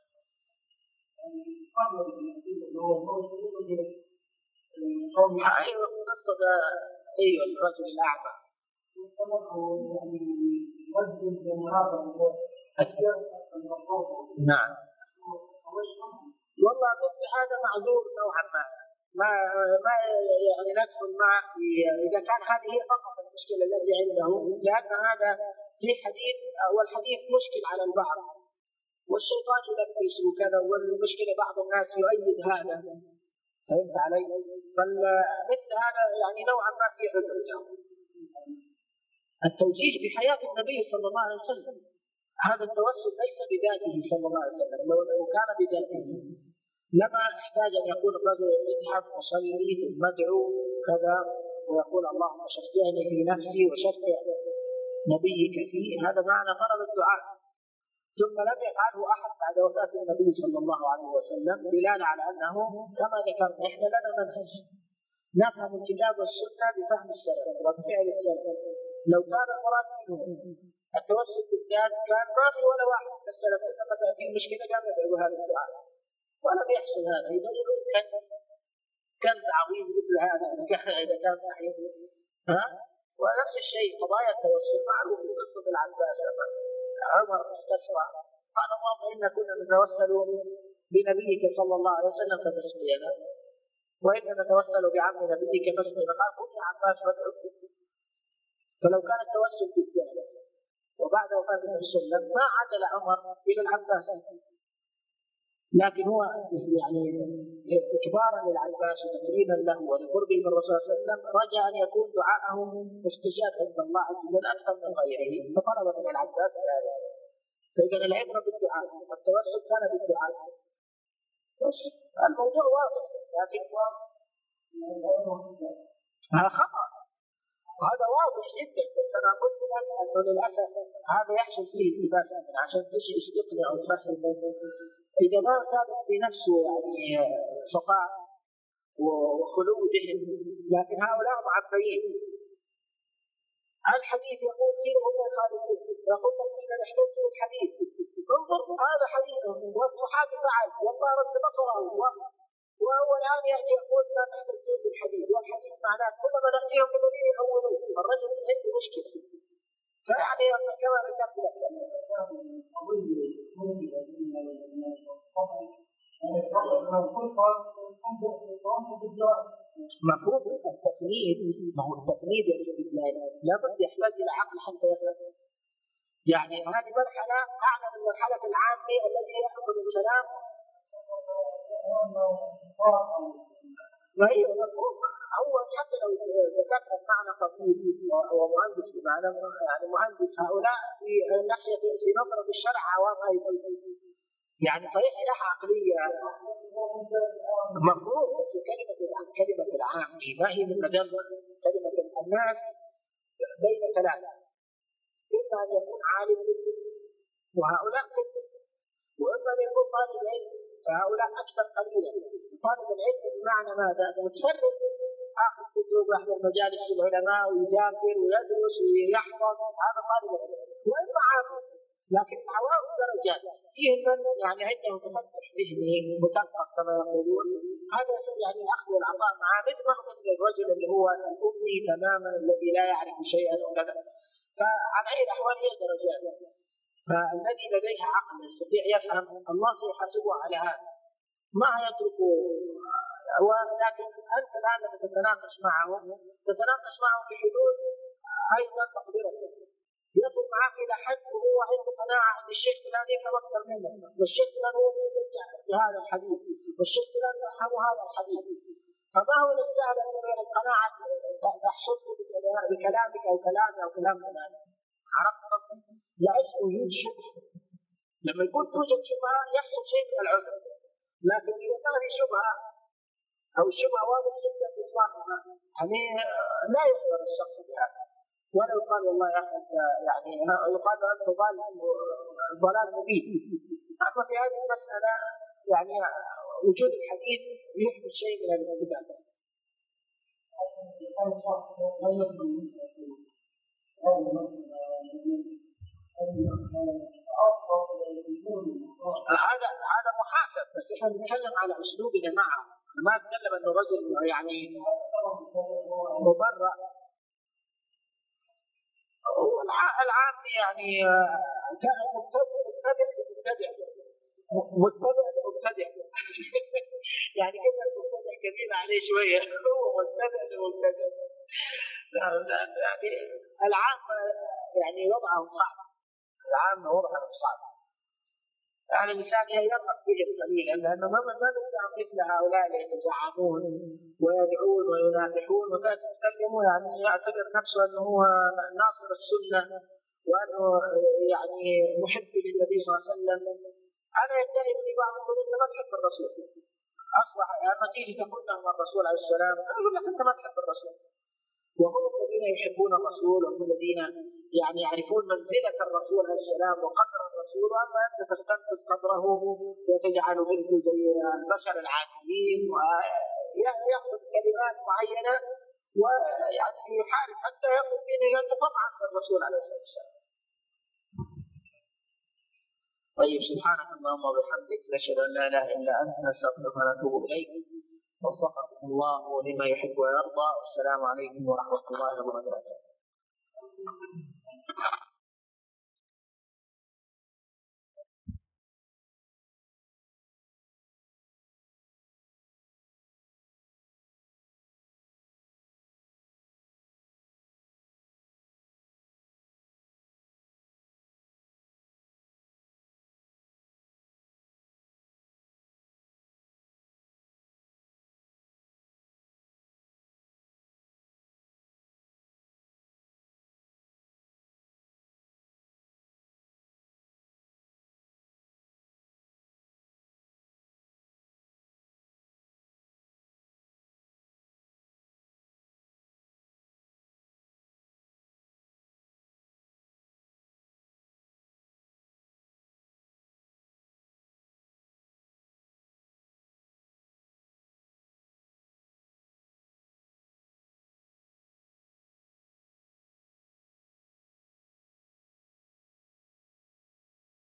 أيوة قصد أيوة الرجل الأعمى. نعم. والله مثل هذا معذور نوعا ما، ما ما يعني ندخل معه إذا كان هذه هي فقط المشكلة التي عنده، لأن هذا في حديث والحديث مشكل على البعض والشيطان يلبس وكذا، والمشكلة بعض الناس يؤيد هذا، فهمت علي؟ فمثل هذا يعني نوعا ما في عذر. التوجيه بحياة النبي صلى الله عليه وسلم، هذا التوسل ليس بذاته صلى الله عليه وسلم، لو كان بذاته لما احتاج أن يقول الرجل اذهب وصلي ثم ادعو كذا ويقول اللهم شفعني في نفسي وشفع نبيك فيه، هذا معنى طلب الدعاء، ثم لم يفعله أحد بعد وفاة النبي صلى الله عليه وسلم، دلالة على أنه كما ذكرنا إحنا لنا منهج نفهم الكتاب والسنة بفهم السلف وبفعل السلف. لو كان المراد منه التوسل بالذات كان ما في ولا واحد من السلف لما تأتي المشكلة قام يدعو هذا الدعاء، ولم يحصل هذا. إذا كان كان عظيم مثل هذا إذا كان صحيح. ها ونفس الشيء قضايا التوسل معروف في قصة العباس، عمر استشرع قال اللهم إنا كنا نتوسل بنبيك صلى الله عليه وسلم فتسقينا، وإنا نتوسل بعم نبيك فاسقنا، قال قل يا عباس فادعو. فلو كان التوسل بالذات وبعد وفاة النبي صلى الله عليه وسلم ما عدل عمر إلى العباس، لكن هو يعني إكبارا للعباس وتكريما له ولقربه من الرسول صلى الله عليه وسلم رجى أن يكون دعاءه مستجاب عند الله عز وجل أكثر من غيره، فطلب من العباس ذلك. فإذا العبرة بالدعاء والتوسل كان بالدعاء. الموضوع واضح، لكن هذا خطأ وهذا واضح جدا. بس أنا قلت لك أنه للأسف هذا يحصل فيه التباس عشان تشي استقنع أو تفهم. إذا ما ثابت في نفسه يعني صفاء وخلو ذهن، لكن هؤلاء معبئين. الحديث يقول سيرهم وخالفون، يقول لك إن نحتاج الحديث، انظر هذا حديث والصحابي فعل والله رد بصره، وهو الآن يأتي يقول لا نحتاج بالحديث، والحديث معناه كلما نأتيهم بدليل يأولون، الرجل عنده مشكلة. فيعني كما ذكرت لك مفهوم التقليد، ما هو التقليد والاستدلال لابد يحتاج الى عقل حتى يفهم. يعني هذه مرحله اعلى من مرحله العامه الذي ياخذ الكلام، وهي مفهوم. هو حتى لو ذكرت معنى خطيب ومهندس بمعنى يعني مهندس، هؤلاء في ناحيه في نظره الشرع عوام ايضا، يعني صحيح لها عقليه مفهوم. بس كلمه كلمه العام ما هي من مجال كلمه الناس بين ثلاثه، اما ان يكون عالم وهؤلاء كثير، واما ان يكون طالب علم فهؤلاء اكثر قليلا. طالب العلم بمعنى ماذا؟ متفرد اخذ كتب يحضر مجالس العلماء ويذاكر ويدرس ويحفظ، هذا طالب العلم. واما عالم، لكن عوام درجات، فيهم من يعني عنده تفتح ذهني مثقف كما يقولون، هذا يعني الاخذ والعطاء معه، مثل ما مثل الرجل اللي هو الامي تماما الذي لا يعرف شيئا وكذا. فعلى اي الاحوال هي درجات. فالذي لديه عقل يستطيع يفهم الله سيحاسبه على هذا، ما يترك ولكن أنت الآن لما تتناقش معه تتناقش معه في حدود أيضا مقدرته، يصل معك إلى حد وهو عنده قناعة أن الشيخ فلان يفهم أكثر منه، والشيخ فلان هو اللي يرجع بهذا الحديث، والشيخ فلان يفهم هذا الحديث. فما هو السهل أن القناعة تحصل بكلامك أو كلامي أو كلام فلان. عرفت؟ يعيش وجود شبهة. لما يكون توجد شبهة يحصل شيء من العذر، لكن إذا ما في شبهة أو الشبهة واضح جدا في إطلاقها يعني لا يقدر الشخص بهذا، ولا يقال والله يا أخي يعني يقال أنت ضال ضلال مبين. أما في هذه المسألة يعني وجود الحديث يحدث شيء من الارتباك. هذا هذا محاسب، بس احنا نتكلم على اسلوبنا معه، ما نتكلم انه رجل يعني مبرر. العام يعني كان مبتدع مبتدع مبتدع مبتدع يعني كذا مبتدع كثير عليه شويه، هو مبتدع مبتدع يعني العام يعني وضعه صعب، العام وضعه صعب يعني الإنسان يرغب فيه قليلا، لأنه ما ما نسمع مثل هؤلاء اللي يتزعمون ويدعون وينافحون ويتكلمون يعني يعتبر نفسه أنه هو ناصر السنة وأنه يعني محب للنبي صلى الله عليه وسلم. أنا يدعي من بعضهم أنه ما تحب الرسول، أصبح أما تيجي تقول لهم الرسول عليه السلام أقول لك أنت ما تحب الرسول، وهم الذين يحبون الرسول وهم الذين يعني يعرفون منزلة الرسول عليه السلام وقدر الرسول، وأما أنت تستنقذ قدره وتجعل منه زي البشر العاديين ويأخذ كلمات معينة ويعني يحارب حتى يأخذ منه ينتقم عن الرسول عليه الصلاة والسلام. طيب سبحانك اللهم وبحمدك نشهد أن لا إله إلا أنت نستغفرك ونتوب إليك. وفقكم الله لما يحب ويرضى. والسلام عليكم ورحمة الله وبركاته.